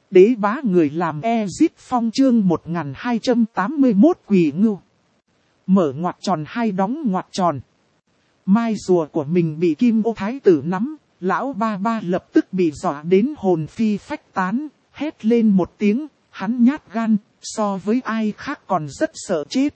Đế bá người làm Ezit Phong chương 1281 Quỷ Ngưu. Mở ngoặc tròn hai đóng ngoặc tròn. Mai rùa của mình bị Kim Ô Thái tử nắm, lão ba ba lập tức bị dọa đến hồn phi phách tán, hét lên một tiếng, hắn nhát gan, so với ai khác còn rất sợ chết.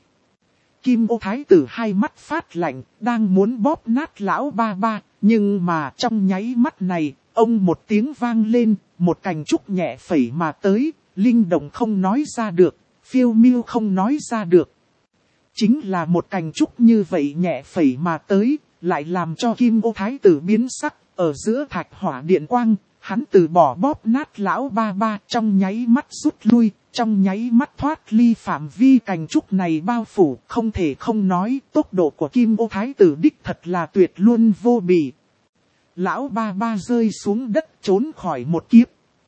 Kim Ô Thái tử hai mắt phát lạnh, đang muốn bóp nát lão ba ba, nhưng mà trong nháy mắt này, ông một tiếng vang lên, một cành trúc nhẹ phẩy mà tới, linh động không nói ra được, phiêu miêu không nói ra được. Chính là một cành trúc như vậy nhẹ phẩy mà tới, lại làm cho Kim Ô Thái tử biến sắc, ở giữa thạch hỏa điện quang, hắn từ bỏ bóp nát lão ba ba trong nháy mắt rút lui, trong nháy mắt thoát ly phạm vi cành trúc này bao phủ, không thể không nói tốc độ của Kim Ô Thái tử đích thật là tuyệt luôn vô bì. Lão ba ba rơi xuống đất trốn khỏi một kiếp.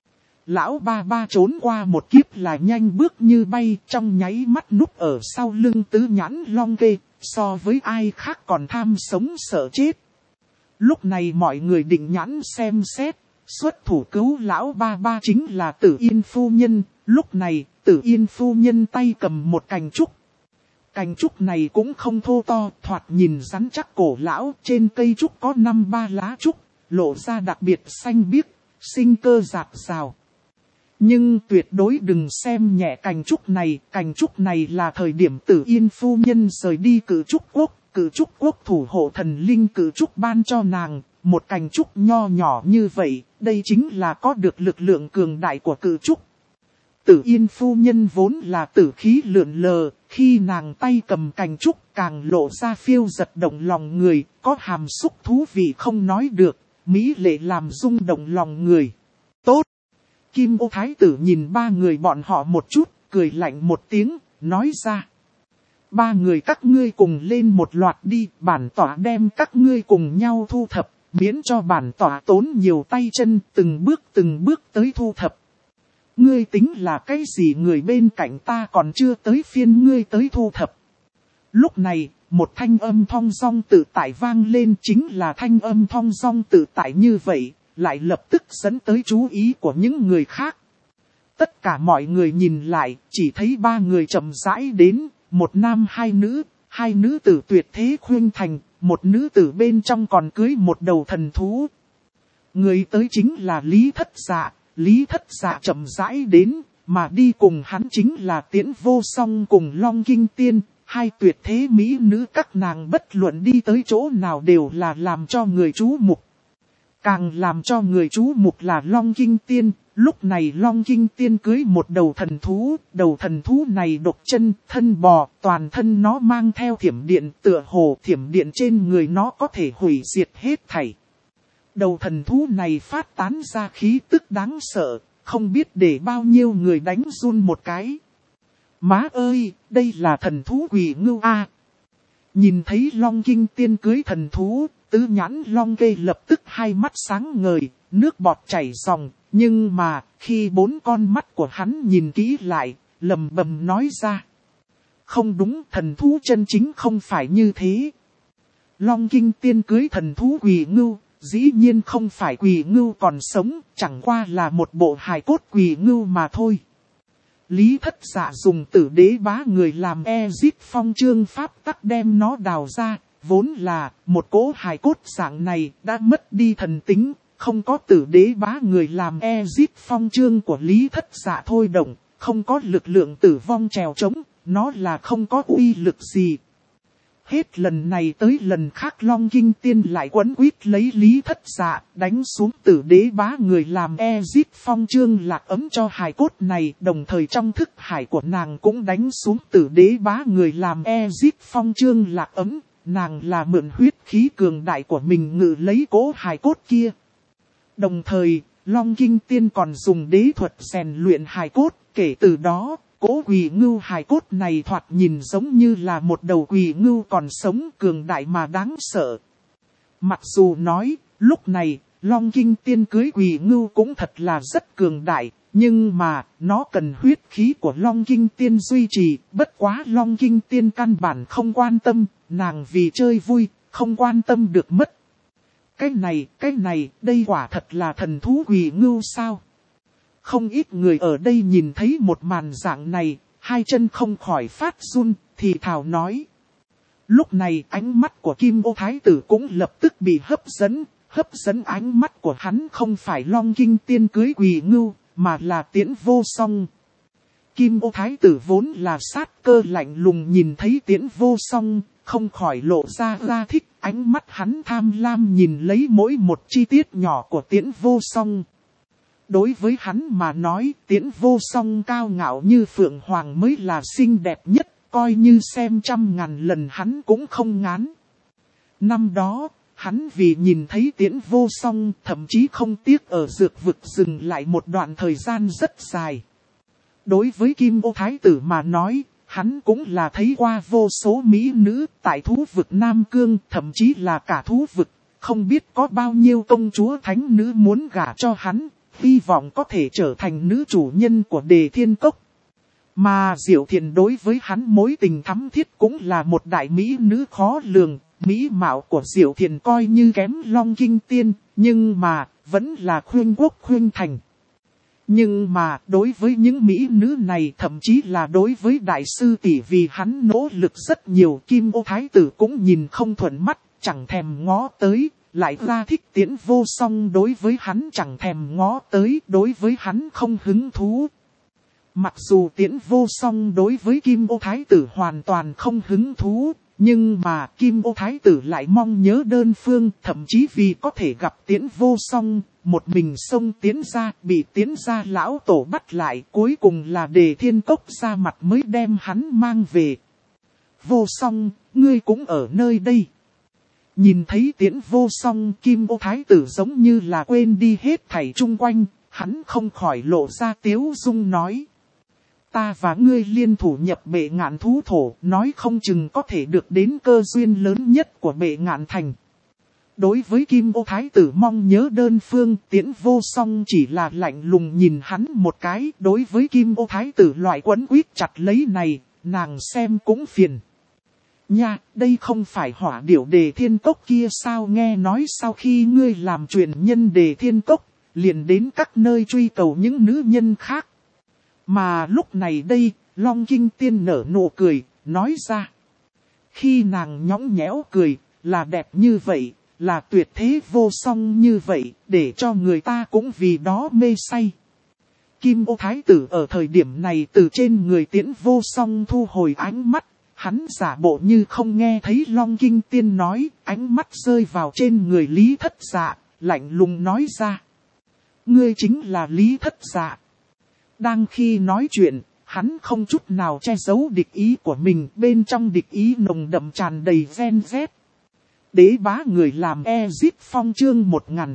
Lão ba ba trốn qua một kiếp là nhanh bước như bay trong nháy mắt núp ở sau lưng tứ nhãn long kê, so với ai khác còn tham sống sợ chết. Lúc này mọi người định nhãn xem xét, xuất thủ cứu lão ba ba chính là Tử Yên phu nhân, lúc này Tử Yên phu nhân tay cầm một cành trúc. Cành trúc này cũng không thô to, thoạt nhìn rắn chắc cổ lão, trên cây trúc có 5-3 lá trúc, lộ ra đặc biệt xanh biếc, sinh cơ rạt rào. Nhưng tuyệt đối đừng xem nhẹ cành trúc này là thời điểm Tử Yên phu nhân rời đi Cử Trúc quốc thủ hộ thần linh Cử Trúc ban cho nàng, một cành trúc nho nhỏ như vậy, đây chính là có được lực lượng cường đại của Cử Trúc. Tử Yên phu nhân vốn là tử khí lượn lờ, khi nàng tay cầm cành trúc càng lộ ra phiêu giật động lòng người, có hàm xúc thú vị không nói được, mỹ lệ làm rung động lòng người. Tốt! Kim Ô Thái tử nhìn ba người bọn họ một chút, cười lạnh một tiếng, nói ra. Ba người các ngươi cùng lên một loạt đi, bản tỏa đem các ngươi cùng nhau thu thập, miễn cho bản tỏa tốn nhiều tay chân, từng bước tới thu thập. Ngươi tính là cái gì, người bên cạnh ta còn chưa tới phiên ngươi tới thu thập. Lúc này, một thanh âm thong dong tự tại vang lên, chính là thanh âm thong dong tự tại như vậy, lại lập tức dẫn tới chú ý của những người khác. Tất cả mọi người nhìn lại, chỉ thấy ba người chậm rãi đến, một nam hai nữ tử tuyệt thế khuynh thành, một nữ tử bên trong còn cưới một đầu thần thú. Người tới chính là Lý Thất Dạ chậm rãi đến, mà đi cùng hắn chính là Tiễn Vô Song cùng Long Kinh Tiên, hai tuyệt thế mỹ nữ, các nàng bất luận đi tới chỗ nào đều là làm cho người chú mục. Càng làm cho người chú mục là Long Kinh Tiên, lúc này Long Kinh Tiên cưới một đầu thần thú này độc chân, thân bò, toàn thân nó mang theo thiểm điện, tựa hồ thiểm điện trên người nó có thể hủy diệt hết thảy. Đầu thần thú này phát tán ra khí tức đáng sợ, không biết để bao nhiêu người đánh run một cái. Má ơi, đây là thần thú Quỷ Ngưu a! Nhìn thấy Long Kinh Tiên cưới thần thú, tứ nhãn Long Kê lập tức hai mắt sáng ngời, nước bọt chảy ròng, nhưng mà khi bốn con mắt của hắn nhìn kỹ lại, lầm bầm nói ra. Không đúng, thần thú chân chính không phải như thế. Long Kinh Tiên cưới thần thú Quỷ Ngưu, dĩ nhiên không phải Quỷ Ngưu còn sống, chẳng qua là một bộ hài cốt Quỷ Ngưu mà thôi. Lý Thất Dạ dùng Tử Đế bá người làm Ezit Phong chương pháp tắc đem nó đào ra, vốn là một cỗ hài cốt dạng này đã mất đi thần tính, không có Tử Đế bá người làm Ezit Phong chương của Lý Thất Dạ thôi động, không có lực lượng tử vong trèo trống, nó là không có uy lực gì. Hết lần này tới lần khác Long Kinh Tiên lại quấn quýt lấy Lý Thất Dạ, đánh xuống Tử Đế bá người làm Ezit Phong chương lạc ấm cho hài cốt này, đồng thời trong thức hải của nàng cũng đánh xuống Tử Đế bá người làm Ezit Phong chương lạc ấm, nàng là mượn huyết khí cường đại của mình ngự lấy cỗ hài cốt kia. Đồng thời, Long Kinh Tiên còn dùng đế thuật rèn luyện hài cốt, kể từ đó, cỗ Quỷ Ngưu hài cốt này thoạt nhìn giống như là một đầu Quỷ Ngưu còn sống, cường đại mà đáng sợ. Mặc dù nói, lúc này, Long Kinh Tiên cưới Quỷ Ngưu cũng thật là rất cường đại, nhưng mà, nó cần huyết khí của Long Kinh Tiên duy trì, bất quá Long Kinh Tiên căn bản không quan tâm, nàng vì chơi vui, không quan tâm được mất. Cái này, đây quả thật là thần thú Quỷ Ngưu sao? Không ít người ở đây nhìn thấy một màn dạng này, hai chân không khỏi phát run, thì thào nói. Lúc này ánh mắt của Kim Ô Thái tử cũng lập tức bị hấp dẫn ánh mắt của hắn không phải Long Kinh Tiên cưới Quỳ Ngưu, mà là Tiễn Vô Song. Kim Ô Thái tử vốn là sát cơ lạnh lùng nhìn thấy Tiễn Vô Song, không khỏi lộ ra thích, ánh mắt hắn tham lam nhìn lấy mỗi một chi tiết nhỏ của Tiễn Vô Song. Đối với hắn mà nói, Tiễn Vô Song cao ngạo như phượng hoàng mới là xinh đẹp nhất, coi như xem 100.000 lần hắn cũng không ngán. Năm đó, hắn vì nhìn thấy Tiễn Vô Song, thậm chí không tiếc ở dược vực dừng lại một đoạn thời gian rất dài. Đối với Kim Ô Thái tử mà nói, hắn cũng là thấy qua vô số mỹ nữ tại thú vực Nam Cương, thậm chí là cả thú vực, không biết có bao nhiêu công chúa thánh nữ muốn gả cho hắn, hy vọng có thể trở thành nữ chủ nhân của Đề Thiên Cốc. Mà Diệu Thiền đối với hắn mối tình thắm thiết cũng là một đại mỹ nữ khó lường, mỹ mạo của Diệu Thiền coi như kém Long Kinh Tiên, nhưng mà vẫn là khuyên quốc khuyên thành. Nhưng mà đối với những mỹ nữ này, thậm chí là đối với đại sư tỷ vì hắn nỗ lực rất nhiều, Kim Ô Thái tử cũng nhìn không thuận mắt, chẳng thèm ngó tới, lại ra thích Tiễn Vô Song đối với hắn chẳng thèm ngó tới, đối với hắn không hứng thú. Mặc dù Tiễn Vô Song đối với Kim Ô Thái tử hoàn toàn không hứng thú, nhưng mà Kim Ô Thái tử lại mong nhớ đơn phương, thậm chí vì có thể gặp Tiễn Vô Song, một mình xông tiến ra, bị tiến ra lão tổ bắt lại, cuối cùng là Đề Thiên Cốc ra mặt mới đem hắn mang về. Vô Song, ngươi cũng ở nơi đây. Nhìn thấy Tiễn Vô Song, Kim Ô Thái tử giống như là quên đi hết thảy chung quanh, hắn không khỏi lộ ra tiếu dung nói. Ta và ngươi liên thủ nhập Bệ Ngạn thú thổ, nói không chừng có thể được đến cơ duyên lớn nhất của Bệ Ngạn thành. Đối với Kim Ô Thái tử mong nhớ đơn phương, Tiễn Vô Song chỉ là lạnh lùng nhìn hắn một cái. Đối với Kim Ô Thái tử loại quấn quýt chặt lấy này, nàng xem cũng phiền. Nha, đây không phải hỏa điểu Đề Thiên Cốc kia sao, nghe nói sau khi ngươi làm truyền nhân Đề Thiên Cốc, liền đến các nơi truy cầu những nữ nhân khác. Mà lúc này đây, Long Kinh Tiên nở nụ cười, nói ra. Khi nàng nhõng nhẽo cười, là đẹp như vậy, là tuyệt thế vô song như vậy, để cho người ta cũng vì đó mê say. Kim Ô Thái tử ở thời điểm này từ trên người Tiễn Vô Song thu hồi ánh mắt, hắn giả bộ như không nghe thấy Long Kinh Tiên nói, ánh mắt rơi vào trên người Lý Thất Dạ, lạnh lùng nói ra. Ngươi chính là Lý Thất Dạ. Đang khi nói chuyện, hắn không chút nào che giấu địch ý của mình, bên trong địch ý nồng đậm tràn đầy ven vét. Đế bá người làm Ezip Phong chương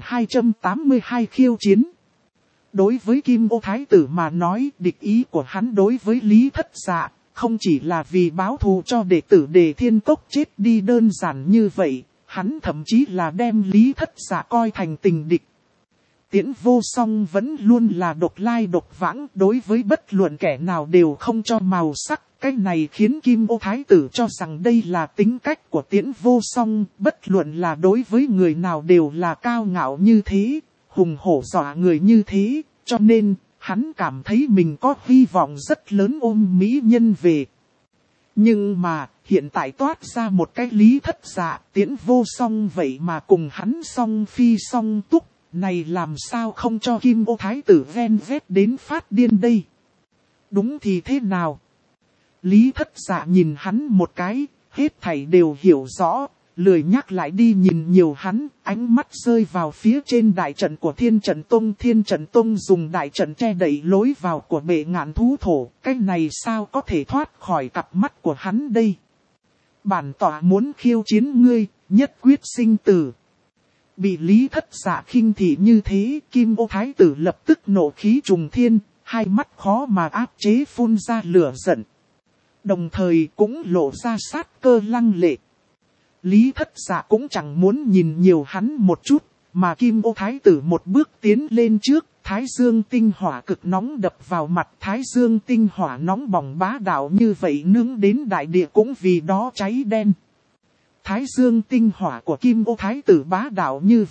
1282 khiêu chiến. Đối với Kim Ô Thái tử mà nói, địch ý của hắn đối với Lý Thất Dạ, không chỉ là vì báo thù cho đệ tử Đề Thiên Cốc chết đi đơn giản như vậy, hắn thậm chí là đem Lý Thất Dạ coi thành tình địch. Tiễn Vô Song vẫn luôn là độc lai độc vãng, đối với bất luận kẻ nào đều không cho màu sắc. Cái này khiến Kim Ô Thái tử cho rằng đây là tính cách của Tiễn Vô Song, bất luận là đối với người nào đều là cao ngạo như thế, hùng hổ dọa người như thế, cho nên hắn cảm thấy mình có hy vọng rất lớn ôm mỹ nhân về. Nhưng mà hiện tại toát ra một cái Lý Thất Dạ, Tiễn Vô Song vậy mà cùng hắn song phi song túc. Này làm sao không cho Kim Ô Thái tử ven vét đến phát điên đây? Đúng thì thế nào? Lý Thất Dạ nhìn hắn một cái, hết thảy đều hiểu rõ, lười nhắc lại đi nhìn nhiều hắn, ánh mắt rơi vào phía trên đại trận của Thiên Trận Tông. Thiên Trận Tông dùng đại trận che đậy lối vào của Bệ Ngạn thú thổ, cái này sao có thể thoát khỏi cặp mắt của hắn đây? Bản tọa muốn khiêu chiến ngươi, nhất quyết sinh tử. Bị Lý Thất Dạ khinh thị như thế, Kim Ô Thái tử lập tức nộ khí trùng thiên, hai mắt khó mà áp chế phun ra lửa giận. Đồng thời cũng lộ ra sát cơ lăng lệ. Lý Thất Dạ cũng chẳng muốn nhìn nhiều hắn một chút, mà Kim Ô Thái tử một bước tiến lên trước, Thái Dương tinh hỏa cực nóng đập vào mặt, Thái Dương tinh hỏa nóng bỏng bá đạo như vậy nướng đến đại địa cũng vì đó cháy đen. Thái Dương tinh hỏa của Kim Ô Thái tử bá đạo như vậy,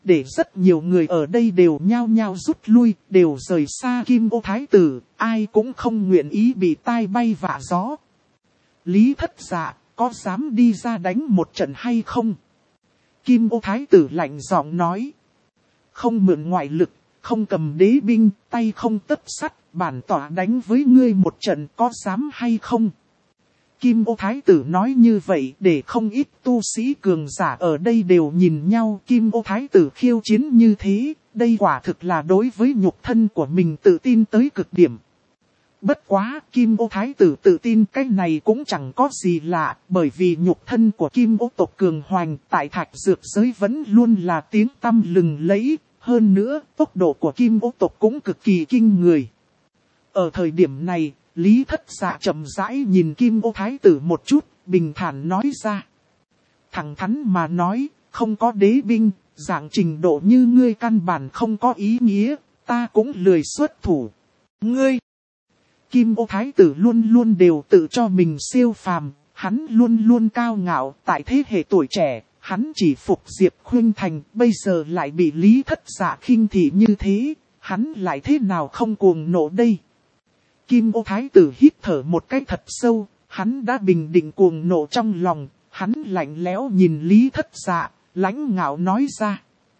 để rất nhiều người ở đây đều nhao nhao rút lui, đều rời xa Kim Ô Thái tử, ai cũng không nguyện ý bị tai bay vạ gió. Lý Thất Dạ, có dám đi ra đánh một trận hay không? Kim Ô Thái tử lạnh giọng nói. Không mượn ngoại lực, không cầm đế binh, tay không tấc sắt, bản tỏa đánh với ngươi một trận, có dám hay không? Kim Ô Thái tử nói như vậy để không ít tu sĩ cường giả ở đây đều nhìn nhau. Kim Ô Thái tử khiêu chiến như thế, đây quả thực là đối với nhục thân của mình tự tin tới cực điểm. Bất quá, Kim Ô Thái tử tự tin cái này cũng chẳng có gì lạ, bởi vì nhục thân của Kim Ô tộc cường hoành tại thạch dược giới vẫn luôn là tiếng tăm lừng lẫy. Hơn nữa, tốc độ của Kim Ô tộc cũng cực kỳ kinh người. Ở thời điểm này, Lý Thất Dạ chậm rãi nhìn Kim Ô Thái tử một chút, bình thản nói ra. Thẳng thắn mà nói, không có đế binh, dạng trình độ như ngươi căn bản không có ý nghĩa, ta cũng lười xuất thủ. Ngươi! Kim Ô Thái tử luôn luôn đều tự cho mình siêu phàm, hắn luôn luôn cao ngạo, tại thế hệ tuổi trẻ, hắn chỉ phục Diệp Khuynh Thành, bây giờ lại bị Lý Thất Dạ khinh thị như thế, hắn lại thế nào không cuồng nộ đây? Kim Ô Thái tử hít thở một cái thật sâu, hắn đã bình định cuồng nộ trong lòng, hắn lạnh lẽo nhìn Lý Thất Dạ, lãnh ngạo nói ra.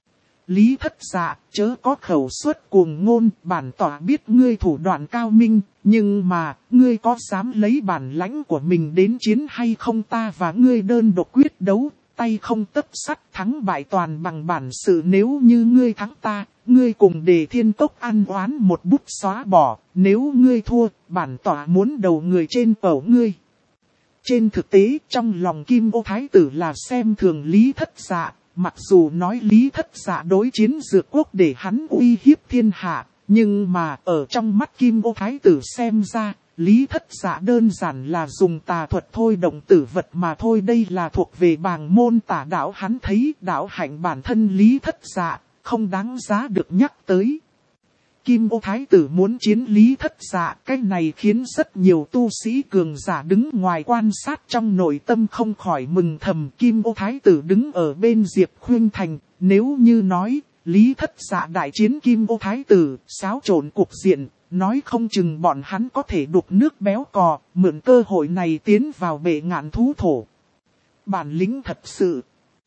Lý Thất Dạ, chớ có khẩu suất cuồng ngôn, bản tỏa biết ngươi thủ đoạn cao minh, nhưng mà, ngươi có dám lấy bản lãnh của mình đến chiến hay không? Ta và ngươi đơn độc quyết đấu, tay không tấc sắt, thắng bại toàn bằng bản sự. Nếu như ngươi thắng ta, ngươi cùng Đề Thiên Cốc ăn oán một bút xóa bỏ, nếu ngươi thua, bản tỏa muốn đầu người trên cổ ngươi. Trên thực tế, trong lòng Kim Ô Thái tử là xem thường Lý Thất Dạ, mặc dù nói Lý Thất Dạ đối chiến Dược Quốc để hắn uy hiếp thiên hạ, nhưng mà ở trong mắt Kim Ô Thái tử xem ra, Lý Thất Dạ đơn giản là dùng tà thuật thôi động tử vật mà thôi. Đây là thuộc về bàng môn tà đạo, hắn thấy đạo hạnh bản thân Lý Thất Dạ không đáng giá được nhắc tới. Kim Ô Thái tử muốn chiến Lý Thất Dạ, cái này khiến rất nhiều tu sĩ cường giả đứng ngoài quan sát trong nội tâm không khỏi mừng thầm. Kim Ô Thái tử đứng ở bên Diệp Khuynh Thành, nếu như nói Lý Thất Dạ đại chiến Kim Ô Thái tử, xáo trộn cục diện, nói không chừng bọn hắn có thể đục nước béo cò, mượn cơ hội này tiến vào bệ ngạn thú thổ. Bản lĩnh thật sự.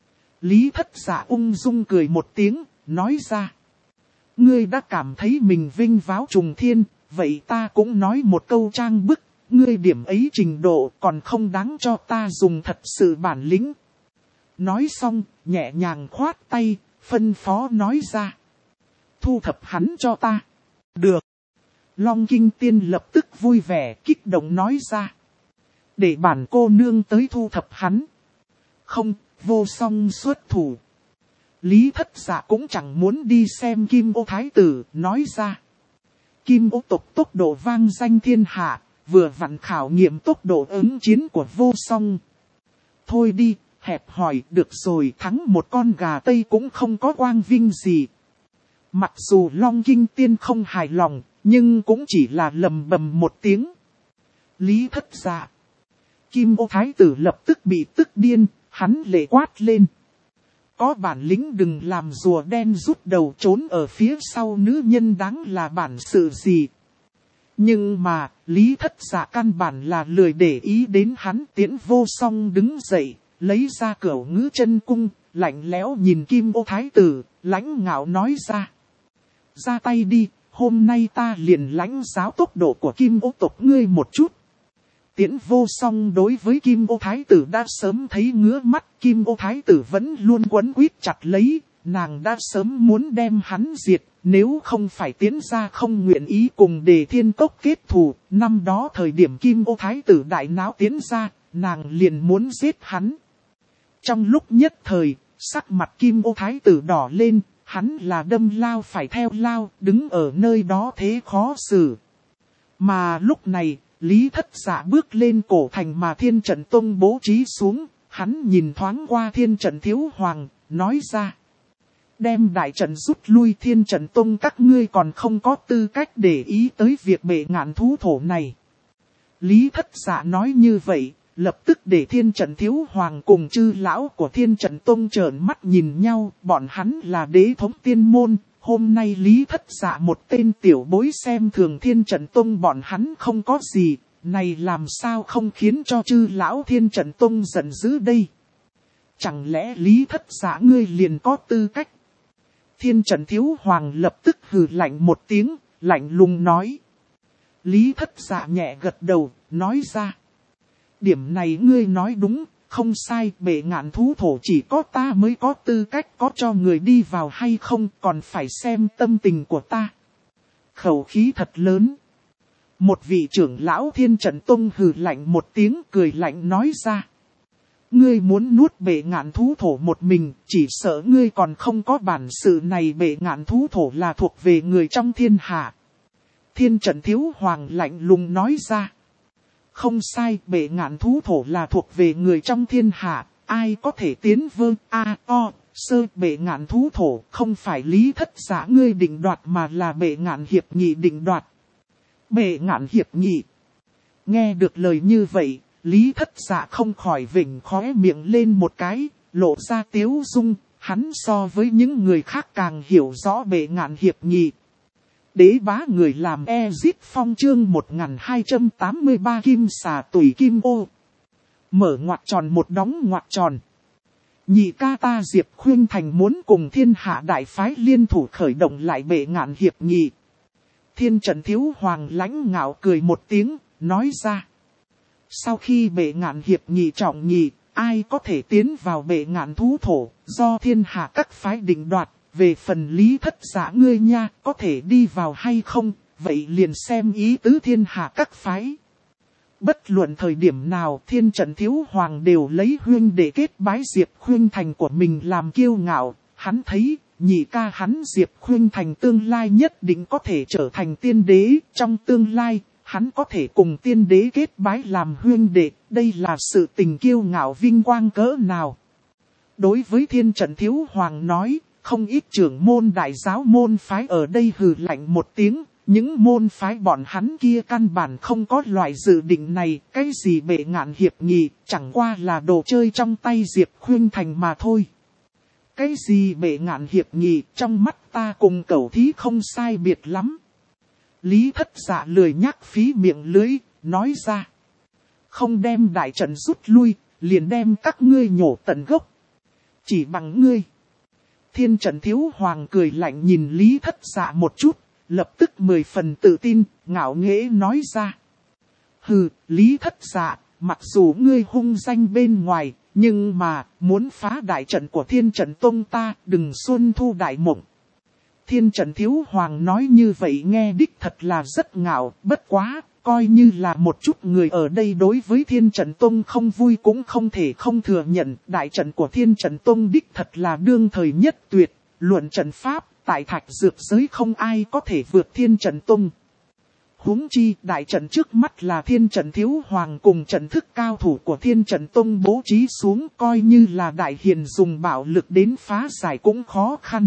Lý Thất Dạ ung dung cười một tiếng, nói ra. Ngươi đã cảm thấy mình vinh váo trùng thiên, vậy ta cũng nói một câu trang bức, ngươi điểm ấy trình độ còn không đáng cho ta dùng thật sự bản lĩnh. Nói xong, nhẹ nhàng khoát tay, phân phó nói ra. Thu thập hắn cho ta. Được. Long Kinh Tiên lập tức vui vẻ, kích động nói ra. Để bản cô nương tới thu thập hắn. Không, Vô Song xuất thủ. Lý Thất Dạ cũng chẳng muốn đi xem Kim Ô Thái tử, nói ra. Kim Ô tộc tốc độ vang danh thiên hạ, vừa vặn khảo nghiệm tốc độ ứng chiến của Vô Song. Thôi đi, hẹp hỏi, được rồi, thắng một con gà Tây cũng không có quang vinh gì. Mặc dù Long Kinh Tiên không hài lòng, nhưng cũng chỉ là lầm bầm một tiếng. Lý Thất Dạ. Kim Ô Thái tử lập tức bị tức điên, hắn lệ quát lên. Có bản lĩnh đừng làm rùa đen rút đầu trốn ở phía sau nữ nhân đáng là bản sự gì. Nhưng mà, Lý Thất Dạ căn bản là lười để ý đến hắn. Tiễn Vô Song đứng dậy, lấy ra cửu ngữ chân cung, lạnh lẽo nhìn Kim Ô Thái tử, lãnh ngạo nói ra. Ra tay đi, hôm nay ta liền lãnh giáo tốc độ của Kim Ô tộc ngươi một chút. Tiễn Vô Song đối với Kim Ô Thái tử đã sớm thấy ngứa mắt, Kim Ô Thái tử vẫn luôn quấn quýt chặt lấy, nàng đã sớm muốn đem hắn diệt, nếu không phải Tiễn gia không nguyện ý cùng Đề Thiên Cốc kết thù, năm đó thời điểm Kim Ô Thái tử đại náo Tiễn gia, nàng liền muốn giết hắn. Trong lúc nhất thời, sắc mặt Kim Ô Thái tử đỏ lên, hắn là đâm lao phải theo lao, đứng ở nơi đó thế khó xử. Mà lúc này, Lý Thất Dạ bước lên cổ thành mà Thiên Trận Tông bố trí xuống, hắn nhìn thoáng qua Thiên Trận Thiếu Hoàng, nói ra. Đem đại trận rút lui Thiên Trận Tông, các ngươi còn không có tư cách để ý tới việc bệ ngạn thú thổ này. Lý Thất Dạ nói như vậy, lập tức để Thiên Trận Thiếu Hoàng cùng chư lão của Thiên Trận Tông trợn mắt nhìn nhau, bọn hắn là đế thống tiên môn, hôm nay Lý Thất Dạ một tên tiểu bối xem thường Thiên Trận Tông bọn hắn không có gì, này làm sao không khiến cho chư lão Thiên Trận Tông giận dữ đây? Chẳng lẽ Lý Thất Dạ ngươi liền có tư cách? Thiên Trận Thiếu Hoàng lập tức hừ lạnh một tiếng, lạnh lùng nói. Lý Thất Dạ nhẹ gật đầu, nói ra. Điểm này ngươi nói đúng, không sai, bệ ngạn thú thổ chỉ có ta mới có tư cách có cho người đi vào hay không, còn phải xem tâm tình của ta. Khẩu khí thật lớn. Một vị trưởng lão Thiên Trận Tông hừ lạnh một tiếng cười lạnh nói ra. Ngươi muốn nuốt bệ ngạn thú thổ một mình, chỉ sợ ngươi còn không có bản sự này. Bệ ngạn thú thổ là thuộc về người trong thiên hạ. Thiên Trận Thiếu Hoàng lạnh lùng nói ra. Không sai, bệ ngạn thú thổ là thuộc về người trong thiên hạ, ai có thể tiến vương sơ bệ ngạn thú thổ không phải Lý Thất Dạ ngươi định đoạt mà là bệ ngạn hiệp nghị định đoạt. Bệ ngạn hiệp nghị. Nghe được lời như vậy, Lý Thất Dạ không khỏi vểnh khóe miệng lên một cái, lộ ra tiếu dung, hắn so với những người khác càng hiểu rõ bệ ngạn hiệp nghị. Đế bá người làm Ezit Phong chương 1283 kim xà tùy kim ô. Mở ngoặc tròn một đóng ngoặc tròn. Nhị ca ta Diệp Khuynh Thành muốn cùng thiên hạ đại phái liên thủ khởi động lại bệ ngạn hiệp nghị. Thiên Trận Thiếu Hoàng lãnh ngạo cười một tiếng, nói ra. Sau khi bệ ngạn hiệp nghị trọng nghị, ai có thể tiến vào bệ ngạn thú thổ, do thiên hạ các phái định đoạt. Về phần Lý Thất Dạ ngươi nha, có thể đi vào hay không, vậy liền xem ý tứ thiên hạ các phái. Bất luận thời điểm nào Thiên Trận Thiếu Hoàng đều lấy huynh để kết bái Diệp Khuynh Thành của mình làm kiêu ngạo, hắn thấy nhị ca hắn Diệp Khuynh Thành tương lai nhất định có thể trở thành tiên đế, trong tương lai hắn có thể cùng tiên đế kết bái làm huynh đệ, đây là sự tình kiêu ngạo vinh quang cỡ nào. Đối với Thiên Trận Thiếu Hoàng nói, không ít trưởng môn đại giáo môn phái ở đây hừ lạnh một tiếng, những môn phái bọn hắn kia căn bản không có loại dự định này, cái gì bệ ngạn hiệp nghị, chẳng qua là đồ chơi trong tay Diệp Khuynh Thành mà thôi. Cái gì bệ ngạn hiệp nghị, trong mắt ta cùng cẩu thí không sai biệt lắm. Lý Thất Dạ lười nhắc phí miệng lưới, nói ra. Không đem đại trận rút lui, liền đem các ngươi nhổ tận gốc. Chỉ bằng ngươi. Thiên Trận Thiếu Hoàng cười lạnh nhìn Lý Thất Dạ một chút, lập tức 10 phần tự tin, ngạo nghễ nói ra. Hừ, Lý Thất Dạ, mặc dù ngươi hung danh bên ngoài, nhưng mà, muốn phá đại trận của Thiên Trận Tông ta, đừng xuân thu đại mộng. Thiên Trận Thiếu Hoàng nói như vậy nghe đích thật là rất ngạo, bất quá, coi như là một chút người ở đây đối với Thiên Trận Tông không vui cũng không thể không thừa nhận. Đại trận của Thiên Trận Tông đích thật là đương thời nhất tuyệt, luận trận pháp, tại thạch dược giới không ai có thể vượt Thiên Trận Tông. Huống chi, đại trận trước mắt là Thiên Trận Thiếu Hoàng cùng trận thức cao thủ của Thiên Trận Tông bố trí xuống, coi như là đại hiền dùng bạo lực đến phá giải cũng khó khăn.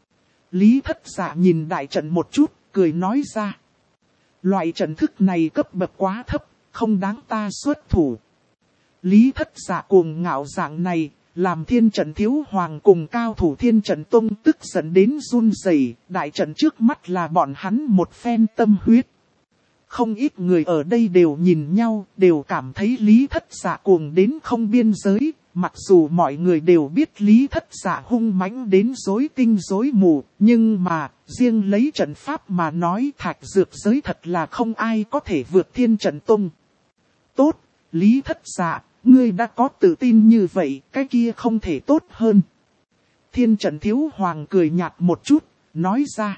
Lý Thất Dạ nhìn đại trận một chút, cười nói ra. Loại trận thức này cấp bậc quá thấp, không đáng ta xuất thủ. Lý Thất Dạ cuồng ngạo dạng này, làm Thiên Trận Thiếu Hoàng cùng cao thủ Thiên Trận Tông tức giận đến run rẩy. Đại trận trước mắt là bọn hắn một phen tâm huyết. Không ít người ở đây đều nhìn nhau, đều cảm thấy Lý Thất Dạ cuồng đến không biên giới. Mặc dù mọi người đều biết Lý Thất Dạ hung mãnh đến rối tinh rối mù, nhưng mà, riêng lấy trận pháp mà nói thạch dược giới thật là không ai có thể vượt Thiên Trận Tông. Tốt, Lý Thất Dạ, ngươi đã có tự tin như vậy, cái kia không thể tốt hơn. Thiên Trận Thiếu Hoàng cười nhạt một chút, nói ra.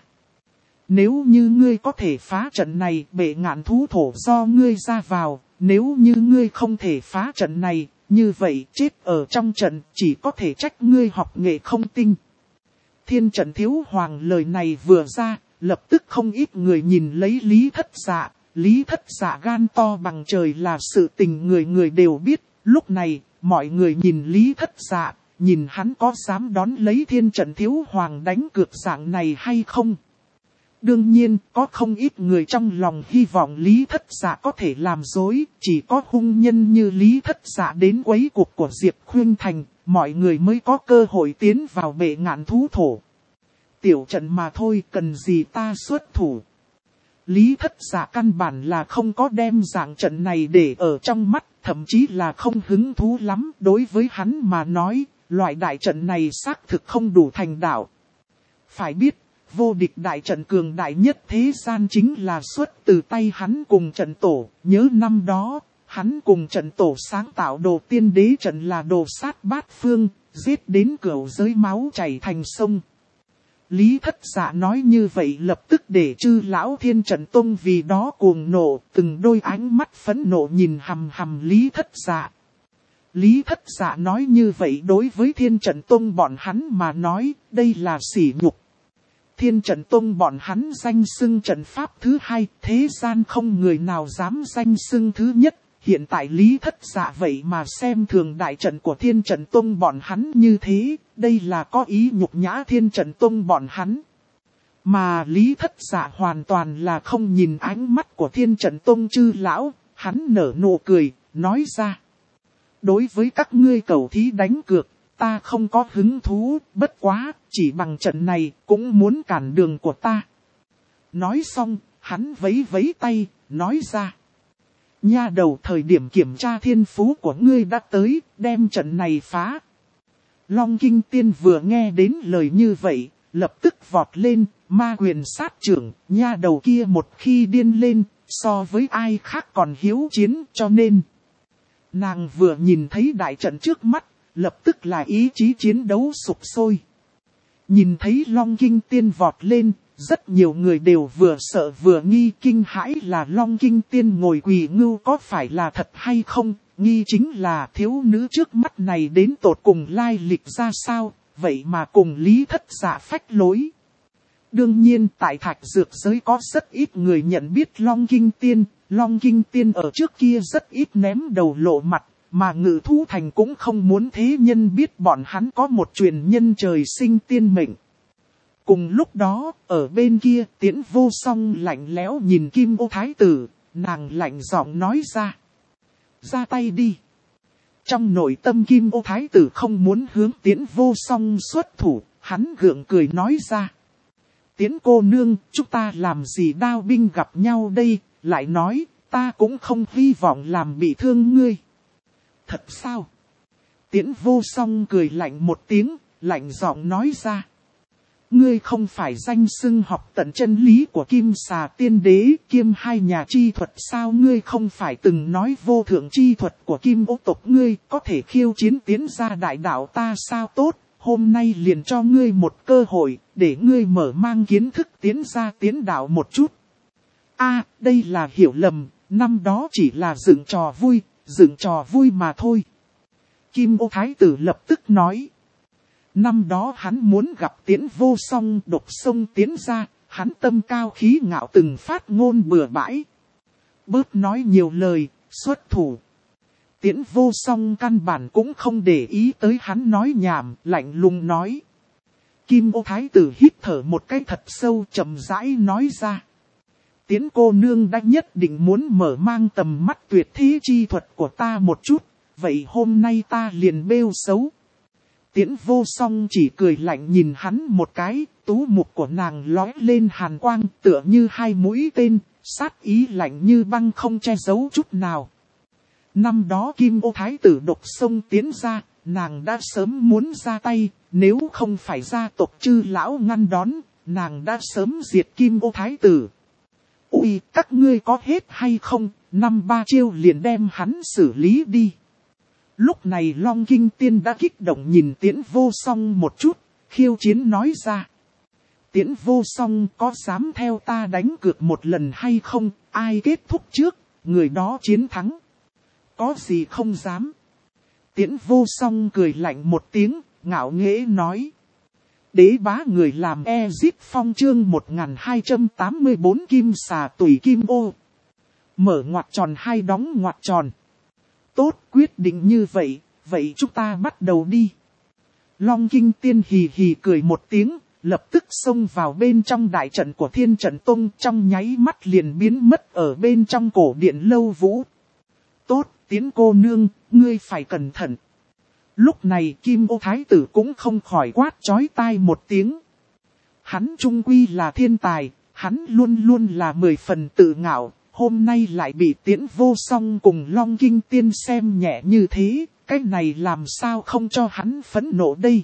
Nếu như ngươi có thể phá trận này, bệ ngạn thú thổ do ngươi ra vào, nếu như ngươi không thể phá trận này, như vậy chết ở trong trận chỉ có thể trách ngươi học nghệ không tinh. Thiên Trận Thiếu Hoàng lời này vừa ra, lập tức không ít người nhìn lấy Lý Thất Dạ. Lý Thất Dạ gan to bằng trời là sự tình người người đều biết. Lúc này, mọi người nhìn Lý Thất Dạ, nhìn hắn có dám đón lấy Thiên Trận Thiếu Hoàng đánh cược dạng này hay không. Đương nhiên, có không ít người trong lòng hy vọng Lý Thất Dạ có thể làm dối, chỉ có hung nhân như Lý Thất Dạ đến quấy cuộc của Diệp Khuyên Thành, mọi người mới có cơ hội tiến vào bệ ngạn thú thổ. Tiểu trận mà thôi, cần gì ta xuất thủ. Lý Thất Dạ căn bản là không có đem dạng trận này để ở trong mắt, thậm chí là không hứng thú lắm. Đối với hắn mà nói, loại đại trận này xác thực không đủ thành đạo. Phải biết, vô địch đại trận cường đại nhất thế gian chính là xuất từ tay hắn cùng trận tổ. Nhớ năm đó, hắn cùng trận tổ sáng tạo đồ tiên đế trận là đồ sát bát phương, giết đến cửu giới máu chảy thành sông. Lý Thất Dạ nói như vậy lập tức để chư lão Thiên Trận Tông vì đó cuồng nộ, từng đôi ánh mắt phẫn nộ nhìn hằm hằm Lý Thất Dạ. Lý Thất Dạ nói như vậy đối với Thiên Trận Tông bọn hắn mà nói, đây là sỉ nhục. Thiên Trận Tông bọn hắn danh xưng trận pháp thứ hai, thế gian không người nào dám danh xưng thứ nhất. Hiện tại Lý Thất Dạ vậy mà xem thường đại trận của Thiên Trận Tông bọn hắn như thế, đây là có ý nhục nhã Thiên Trận Tông bọn hắn. Mà Lý Thất Dạ hoàn toàn là không nhìn ánh mắt của Thiên Trận Tông chư lão, hắn nở nụ cười, nói ra. Đối với các ngươi cầu thí đánh cược, ta không có hứng thú, bất quá, chỉ bằng trận này cũng muốn cản đường của ta. Nói xong, hắn vẫy vẫy tay, nói ra. Nha đầu, thời điểm kiểm tra thiên phú của ngươi đã tới, đem trận này phá. Long Kinh Tiên vừa nghe đến lời như vậy, lập tức vọt lên, ma quyền sát trưởng, nha đầu kia một khi điên lên, so với ai khác còn hiếu chiến, cho nên. Nàng vừa nhìn thấy đại trận trước mắt, lập tức là ý chí chiến đấu sục sôi. Nhìn thấy Long Kinh Tiên vọt lên, rất nhiều người đều vừa sợ vừa nghi, kinh hãi là Long Kinh Tiên ngồi quỳ ngưu có phải là thật hay không, nghi chính là thiếu nữ trước mắt này đến tột cùng lai lịch ra sao, vậy mà cùng Lý Thất Dạ phách lối. Đương nhiên tại Thạch Dược giới có rất ít người nhận biết Long Kinh Tiên ở trước kia rất ít ném đầu lộ mặt, mà Ngự Thú Thành cũng không muốn thế nhân biết bọn hắn có một truyền nhân trời sinh tiên mệnh. Cùng lúc đó, ở bên kia, Tiễn Vô Song lạnh lẽo nhìn Kim Ô Thái Tử, nàng lạnh giọng nói ra. Ra tay đi. Trong nội tâm Kim Ô Thái Tử không muốn hướng Tiễn Vô Song xuất thủ, hắn gượng cười nói ra. Tiễn cô nương, chúng ta làm gì đao binh gặp nhau đây, lại nói, ta cũng không hy vọng làm bị thương ngươi. Thật sao? Tiễn Vô Song cười lạnh một tiếng, lạnh giọng nói ra. Ngươi không phải danh xưng học tận chân lý của Kim Xà Tiên Đế, kiêm hai nhà chi thuật sao? Ngươi không phải từng nói vô thượng chi thuật của Kim Ô tộc ngươi có thể khiêu chiến tiến ra đại đạo ta sao? Tốt, hôm nay liền cho ngươi một cơ hội, để ngươi mở mang kiến thức tiến ra tiến đạo một chút. Đây là hiểu lầm, năm đó chỉ là dựng trò vui mà thôi. Kim Ô Thái Tử lập tức nói. Năm đó hắn muốn gặp Tiễn Vô Song độc sông tiến ra, hắn tâm cao khí ngạo từng phát ngôn bừa bãi. Bớt nói nhiều lời, xuất thủ. Tiễn Vô Song căn bản cũng không để ý tới hắn nói nhảm, lạnh lùng nói. Kim Ô Thái Tử hít thở một cái thật sâu chậm rãi nói ra. Tiễn cô nương đã nhất định muốn mở mang tầm mắt tuyệt thế chi thuật của ta một chút, vậy hôm nay ta liền bêu xấu. Tiễn Vô Song chỉ cười lạnh nhìn hắn một cái, tú mục của nàng lóe lên hàn quang tựa như hai mũi tên, sát ý lạnh như băng không che giấu chút nào. Năm đó Kim Ô Thái Tử độc sông tiến ra, nàng đã sớm muốn ra tay, nếu không phải gia tộc chư lão ngăn đón, nàng đã sớm diệt Kim Ô Thái Tử. Ui, các ngươi có hết hay không, 5-3 chiêu liền đem hắn xử lý đi. Lúc này Long Kinh Tiên đã kích động nhìn Tiễn Vô Song một chút, khiêu chiến nói ra. Tiễn Vô Song có dám theo ta đánh cược một lần hay không, ai kết thúc trước, người đó chiến thắng. Có gì không dám. Tiễn Vô Song cười lạnh một tiếng, ngạo nghễ nói. Đế bá người làm Ezip Phong chương 1284 Kim Xà Tùy Kim Ô. Mở ngoặc tròn hai đóng ngoặc tròn. Tốt, quyết định như vậy, vậy chúng ta bắt đầu đi. Long Kinh Tiên hì hì cười một tiếng, lập tức xông vào bên trong đại trận của Thiên Trận Tông, trong nháy mắt liền biến mất ở bên trong cổ điện Lâu Vũ. Tốt, Tiến cô nương, ngươi phải cẩn thận. Lúc này Kim Ô Thái tử cũng không khỏi quát chói tai một tiếng. Hắn chung quy là thiên tài, hắn luôn luôn là 10 phần tự ngạo, hôm nay lại bị Tiễn Vô Song cùng Long Kinh Tiên xem nhẹ như thế, cái này làm sao không cho hắn phẫn nộ đây.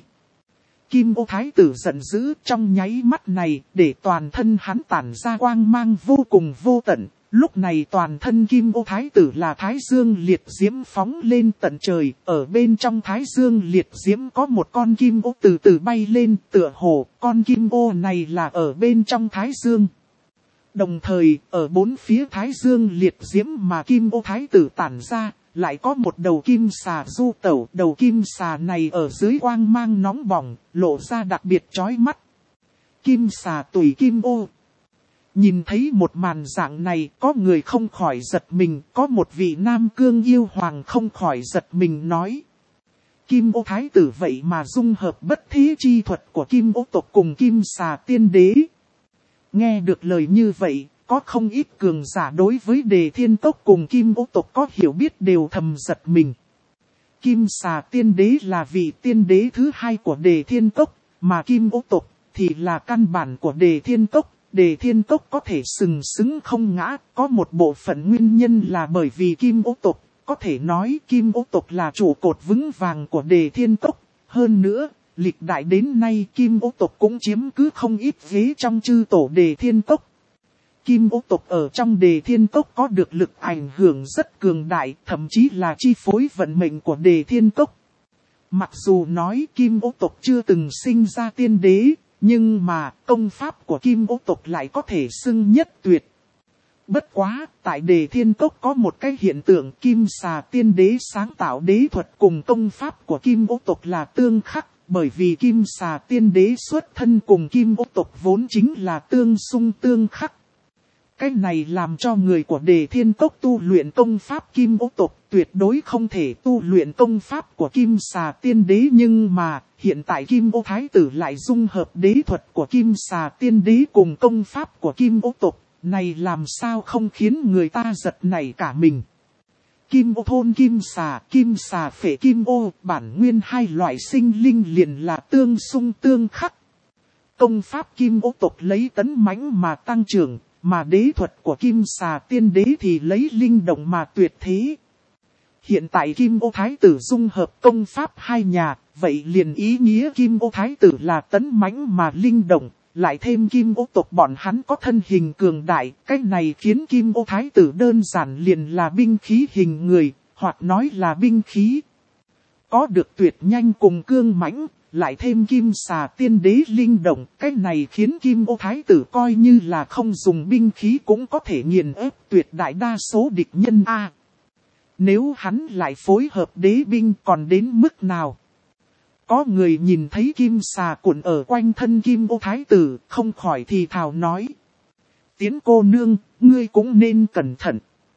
Kim Ô Thái tử giận dữ, trong nháy mắt này, để toàn thân hắn tản ra quang mang vô cùng vô tận. Lúc này toàn thân Kim Ô Thái tử là Thái Dương liệt diễm phóng lên tận trời, ở bên trong Thái Dương liệt diễm có một con Kim Ô từ từ bay lên, tựa hồ con Kim Ô này là ở bên trong Thái Dương. Đồng thời, ở bốn phía Thái Dương liệt diễm mà Kim Ô Thái tử tản ra, lại có một đầu kim xà du tẩu. Đầu kim xà này ở dưới quang mang nóng bỏng, lộ ra đặc biệt chói mắt. Kim xà tùy Kim Ô. Nhìn thấy một màn dạng này, có người không khỏi giật mình, có một vị Nam Cương yêu hoàng không khỏi giật mình nói. Kim Ô Thái tử vậy mà dung hợp bất thế chi thuật của Kim Ô tộc cùng Kim xà tiên đế. Nghe được lời như vậy, có không ít cường giả đối với Đề Thiên Tốc cùng Kim Ô tộc có hiểu biết đều thầm giật mình. Kim xà tiên đế là vị tiên đế thứ hai của Đề Thiên Tốc, mà Kim Ô tộc thì là căn bản của Đề Thiên Tốc. Đề Thiên Tốc có thể sừng sững không ngã, có một bộ phận nguyên nhân là bởi vì Kim Ô tộc, có thể nói Kim Ô tộc là trụ cột vững vàng của Đề Thiên Tốc. Hơn nữa, lịch đại đến nay Kim Ô tộc cũng chiếm cứ không ít ghế trong chư tổ Đề Thiên Tốc. Kim Ô tộc ở trong Đề Thiên Tốc có được lực ảnh hưởng rất cường đại, thậm chí là chi phối vận mệnh của Đề Thiên Tốc. Mặc dù nói Kim Ô tộc chưa từng sinh ra tiên đế, nhưng mà công pháp của Kim Ô tộc lại có thể xưng nhất tuyệt. Bất quá, tại Đề Thiên Tốc có một cái hiện tượng Kim xà tiên đế sáng tạo đế thuật cùng công pháp của Kim Ô tộc là tương khắc, bởi vì Kim xà tiên đế xuất thân cùng Kim Ô tộc vốn chính là tương xung tương khắc. Cái này làm cho người của Đề Thiên Tốc tu luyện công pháp Kim Ô tộc tuyệt đối không thể tu luyện công pháp của Kim xà tiên đế, nhưng mà hiện tại Kim Ô Thái tử lại dung hợp đế thuật của Kim xà tiên đế cùng công pháp của Kim Ô tộc, này làm sao không khiến người ta giật nảy cả mình. Kim Ô thôn Kim xà phệ Kim Ô, bản nguyên hai loại sinh linh liền là tương xung tương khắc. Công pháp Kim Ô tộc lấy tấn mãnh mà tăng trưởng, mà đế thuật của Kim xà tiên đế thì lấy linh động mà tuyệt thế. Hiện tại Kim Ô Thái tử dung hợp công pháp hai nhà, vậy liền ý nghĩa Kim Ô Thái tử là tấn mãnh mà linh động, lại thêm Kim Ô tộc bọn hắn có thân hình cường đại, cái này khiến Kim Ô Thái tử đơn giản liền là binh khí hình người, hoặc nói là binh khí. Có được tuyệt nhanh cùng cương mãnh, lại thêm Kim xà tiên đế linh động, cái này khiến Kim Ô Thái tử coi như là không dùng binh khí cũng có thể nghiền ép tuyệt đại đa số địch nhân a. Nếu hắn lại phối hợp đế binh còn đến mức nào? Có người nhìn thấy kim xà cuộn ở quanh thân Kim Ô Thái tử, không khỏi thì thào nói. Tiến cô nương, ngươi cũng nên cẩn thận.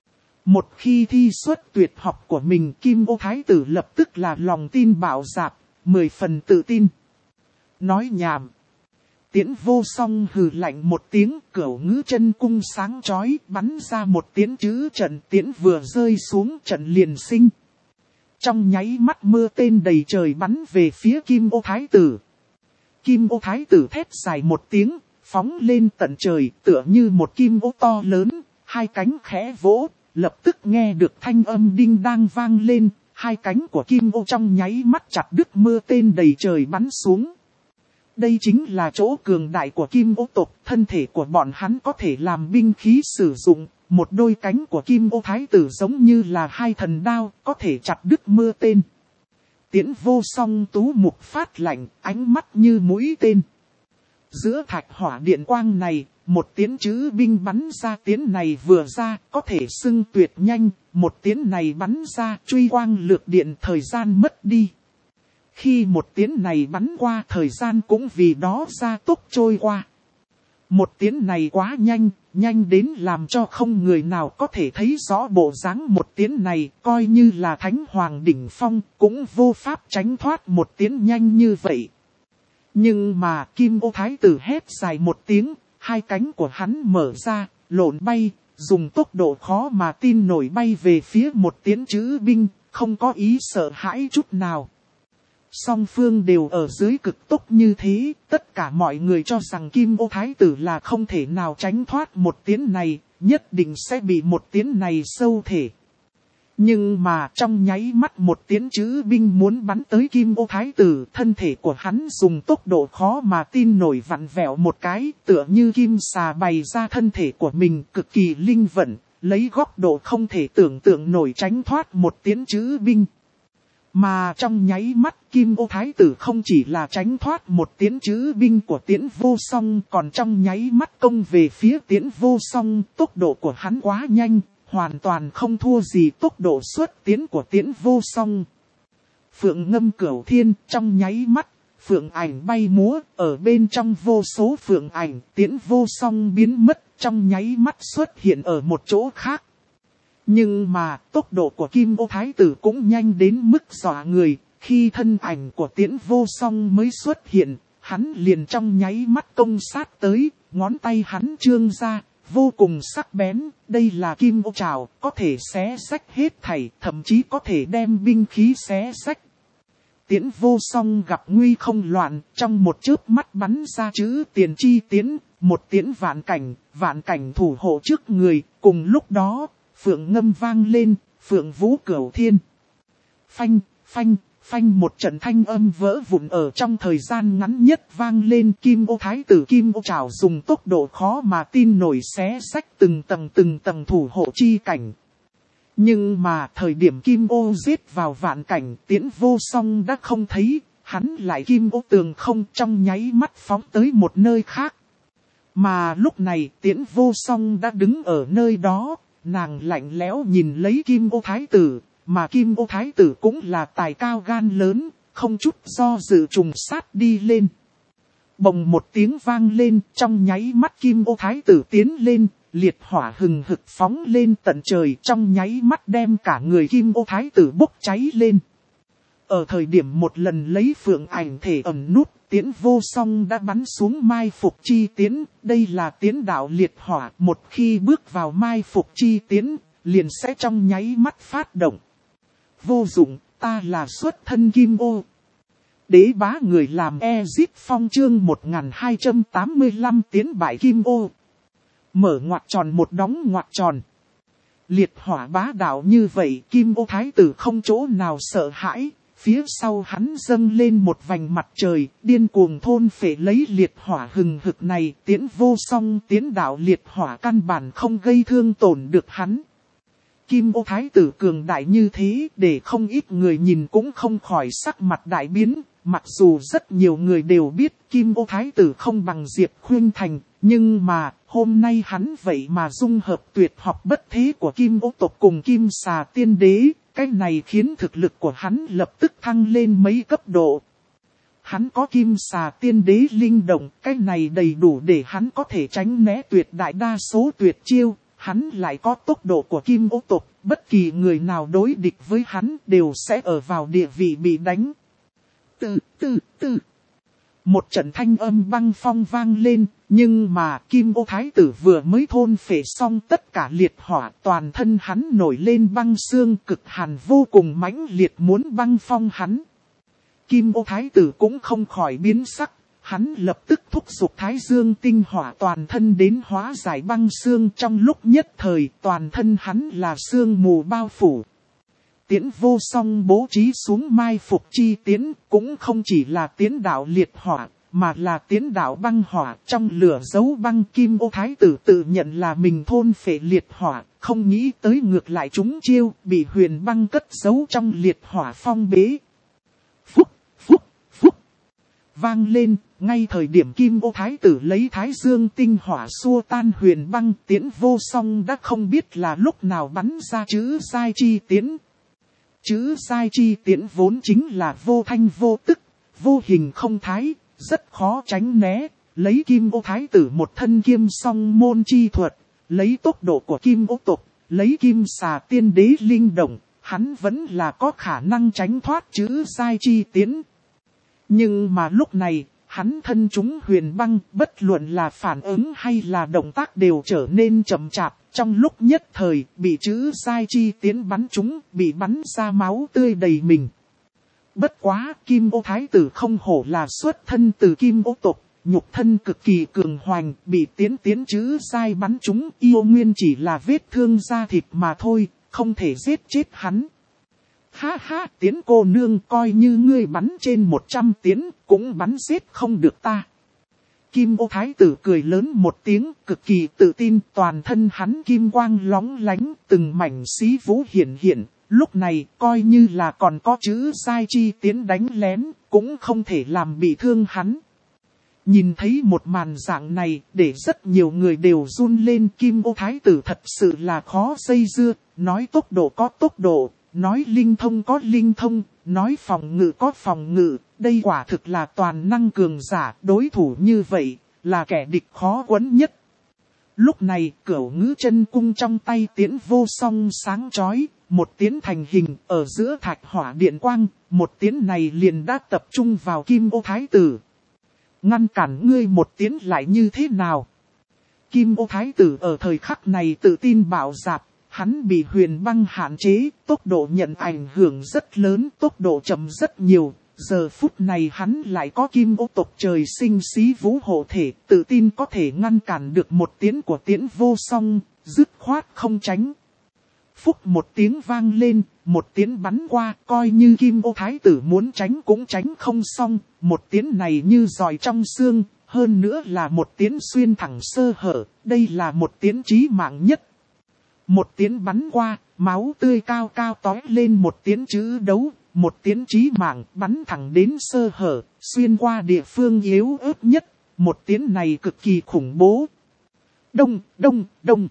Một khi thi xuất tuyệt học của mình, Kim Ô Thái tử lập tức là lòng tin bạo dạn, 10 phần tự tin. Nói nhảm. Tiễn Vô Song hừ lạnh một tiếng, cửu ngữ chân cung sáng chói, bắn ra một tiếng chữ trận, tiễn vừa rơi xuống trận liền sinh. Trong nháy mắt mưa tên đầy trời bắn về phía Kim Ô Thái tử. Kim Ô Thái tử thét dài một tiếng, phóng lên tận trời, tựa như một kim ô to lớn, hai cánh khẽ vỗ, lập tức nghe được thanh âm đinh đang vang lên, hai cánh của Kim Ô trong nháy mắt chặt đứt mưa tên đầy trời bắn xuống. Đây chính là chỗ cường đại của Kim Ô tộc, thân thể của bọn hắn có thể làm binh khí sử dụng, một đôi cánh của Kim Ô Thái tử giống như là hai thần đao, có thể chặt đứt mưa tên. Tiễn Vô Song tú mục phát lạnh, ánh mắt như mũi tên. Giữa thạch hỏa điện quang này, một tiếng chữ binh bắn ra, tiếng này vừa ra, có thể xưng tuyệt nhanh, một tiếng này bắn ra, truy quang lược điện, thời gian mất đi. Khi một tiếng này bắn qua, thời gian cũng vì đó ra tốc trôi qua. Một tiếng này quá nhanh, nhanh đến làm cho không người nào có thể thấy rõ bộ dáng một tiếng này, coi như là Thánh Hoàng đỉnh phong, cũng vô pháp tránh thoát một tiếng nhanh như vậy. Nhưng mà Kim Ô Thái tử hét dài một tiếng, hai cánh của hắn mở ra, lộn bay, dùng tốc độ khó mà tin nổi bay về phía một tiến chữ binh, không có ý sợ hãi chút nào. Song phương đều ở dưới cực tốc như thế, tất cả mọi người cho rằng Kim Ô Thái tử là không thể nào tránh thoát một tiến này, nhất định sẽ bị một tiến này sâu thể. Nhưng mà trong nháy mắt một tiến chữ binh muốn bắn tới Kim Ô Thái tử, thân thể của hắn dùng tốc độ khó mà tin nổi vặn vẹo một cái, tựa như kim xà bày ra thân thể của mình cực kỳ linh vận, lấy góc độ không thể tưởng tượng nổi tránh thoát một tiến chữ binh. Mà trong nháy mắt Kim Ô Thái tử không chỉ là tránh thoát một tiến chữ binh của Tiễn Vô Song, còn trong nháy mắt công về phía Tiễn Vô Song, tốc độ của hắn quá nhanh, hoàn toàn không thua gì tốc độ xuất tiến của Tiễn Vô Song. Phượng ngâm cửu thiên, trong nháy mắt, phượng ảnh bay múa, ở bên trong vô số phượng ảnh, Tiễn Vô Song biến mất, trong nháy mắt xuất hiện ở một chỗ khác. Nhưng mà tốc độ của Kim Ô Thái tử cũng nhanh đến mức dọa người, khi thân ảnh của Tiễn Vô Song mới xuất hiện, hắn liền trong nháy mắt công sát tới, ngón tay hắn trương ra, vô cùng sắc bén, đây là kim ô trảo, có thể xé rách hết thảy, thậm chí có thể đem binh khí xé rách. Tiễn Vô Song gặp nguy không loạn, trong một chớp mắt bắn ra chữ tiền chi tiến, một tiễn vạn cảnh thủ hộ trước người, cùng lúc đó, phượng ngâm vang lên, phượng vũ cửu thiên. Phanh, phanh, phanh, một trận thanh âm vỡ vụn ở trong thời gian ngắn nhất vang lên. Kim Ô Thái tử Kim Ô Trảo dùng tốc độ khó mà tin nổi xé rách từng tầng thủ hộ chi cảnh. Nhưng mà thời điểm Kim Ô giết vào vạn cảnh, Tiễn Vô Song đã không thấy, hắn lại Kim Ô tường không trong nháy mắt phóng tới một nơi khác. Mà lúc này Tiễn Vô Song đã đứng ở nơi đó, nàng lạnh lẽo nhìn lấy Kim Ô Thái tử, mà Kim Ô Thái tử cũng là tài cao gan lớn, không chút do dự trùng sát đi lên. Bồng một tiếng vang lên, trong nháy mắt Kim Ô Thái tử tiến lên, liệt hỏa hừng hực phóng lên tận trời, trong nháy mắt đem cả người Kim Ô Thái tử bốc cháy lên. Ở thời điểm một lần lấy phượng ảnh thể ẩn nút, Tiễn Vô Song đã bắn xuống mai phục chi tiến, đây là tiến đạo liệt hỏa, một khi bước vào mai phục chi tiến, liền sẽ trong nháy mắt phát động. Vô dụng, ta là xuất thân Kim Ô. Đế bá người làm Ezip Phong chương 1285 tiến bại Kim Ô. Mở ngoặc tròn một đóng ngoặc tròn. Liệt hỏa bá đạo như vậy, Kim Ô Thái tử không chỗ nào sợ hãi. Phía sau hắn dâng lên một vành mặt trời, điên cuồng thôn phệ lấy liệt hỏa hừng hực này. Tiễn Vô Song tiến đạo liệt hỏa căn bản không gây thương tổn được hắn. Kim Ô Thái tử cường đại như thế, để không ít người nhìn cũng không khỏi sắc mặt đại biến. Mặc dù rất nhiều người đều biết Kim Ô Thái tử không bằng Diệp Khuynh Thành, nhưng mà hôm nay hắn vậy mà dung hợp tuyệt học bất thế của Kim Ô tộc cùng Kim Xà Tiên Đế. Cái này khiến thực lực của hắn lập tức thăng lên mấy cấp độ. Hắn có Kim Xà Tiên Đế linh động, cái này đầy đủ để hắn có thể tránh né tuyệt đại đa số tuyệt chiêu. Hắn lại có tốc độ của Kim Ô tộc, bất kỳ người nào đối địch với hắn đều sẽ ở vào địa vị bị đánh. Từ. Một trận thanh âm băng phong vang lên, nhưng mà Kim Ô Thái tử vừa mới thôn phệ xong tất cả liệt hỏa, toàn thân hắn nổi lên băng xương cực hàn vô cùng mãnh liệt muốn băng phong hắn. Kim Ô Thái tử cũng không khỏi biến sắc, hắn lập tức thúc giục Thái Dương tinh hỏa toàn thân đến hóa giải băng xương, trong lúc nhất thời toàn thân hắn là sương mù bao phủ. Tiễn Vô Song bố trí xuống mai phục chi tiến, cũng không chỉ là tiến đạo liệt hỏa, mà là tiến đạo băng hỏa. Trong lửa dấu băng, Kim Ô Thái tử tự nhận là mình thôn phệ liệt hỏa, không nghĩ tới ngược lại trúng chiêu, bị huyền băng cất giấu trong liệt hỏa phong bế. Phúc. Vang lên, ngay thời điểm Kim Ô Thái tử lấy Thái Dương tinh hỏa xua tan huyền băng, Tiễn Vô Song đã không biết là lúc nào bắn ra chữ sai chi tiến. Chữ sai chi tiễn vốn chính là vô thanh vô tức, vô hình không thái, rất khó tránh né. Lấy Kim Ô Thái tử một thân Kim Song môn chi thuật, lấy tốc độ của Kim Ô tộc, lấy Kim Xà Tiên Đế linh động, hắn vẫn là có khả năng tránh thoát chữ sai chi tiễn. Nhưng mà lúc này, hắn thân chúng huyền băng, bất luận là phản ứng hay là động tác đều trở nên chậm chạp, trong lúc nhất thời bị chữ sai chi tiến bắn chúng, bị bắn ra máu tươi đầy mình. Bất quá, Kim Ô Thái tử không hổ là xuất thân từ Kim Ô tộc, nhục thân cực kỳ cường hoành, bị tiến chữ sai bắn chúng, yêu nguyên chỉ là vết thương da thịt mà thôi, không thể giết chết hắn. Ha ha, Tiến cô nương, coi như ngươi bắn trên 100 tiến, cũng bắn giết không được ta. Kim Ô Thái tử cười lớn một tiếng, cực kỳ tự tin, toàn thân hắn kim quang lóng lánh, từng mảnh xí vũ hiển hiện. Lúc này, coi như là còn có chữ sai chi tiến đánh lén, cũng không thể làm bị thương hắn. Nhìn thấy một màn dạng này, để rất nhiều người đều run lên. Kim Ô Thái tử thật sự là khó dây dưa, nói tốc độ có tốc độ, nói linh thông có linh thông, nói phòng ngự có phòng ngự. Đây quả thực là toàn năng cường giả, đối thủ như vậy, là kẻ địch khó quấn nhất. Lúc này, Cửu Ngữ Chân Cung trong tay tiễn vô song sáng chói, một tiến thành hình ở giữa thạch hỏa điện quang, một tiến này liền đã tập trung vào Kim Ô Thái tử. Ngăn cản ngươi một tiến lại như thế nào? Kim Ô Thái tử ở thời khắc này tự tin bạo dạp, hắn bị huyền băng hạn chế, tốc độ nhận ảnh hưởng rất lớn, tốc độ chậm rất nhiều. Giờ phút này hắn lại có Kim Ô tộc trời sinh xí vũ hộ thể, tự tin có thể ngăn cản được một tiến của tiễn vô song, dứt khoát không tránh. Phúc một tiếng vang lên, một tiến bắn qua, coi như Kim Ô Thái tử muốn tránh cũng tránh không xong, một tiến này như giòi trong xương, hơn nữa là một tiến xuyên thẳng sơ hở, đây là một tiến chí mạng nhất. Một tiến bắn qua, máu tươi cao cao tói lên, một tiến chữ đấu, một tiến chí mạng bắn thẳng đến sơ hở, xuyên qua địa phương yếu ớt nhất, một tiến này cực kỳ khủng bố. Đông, đông, đông.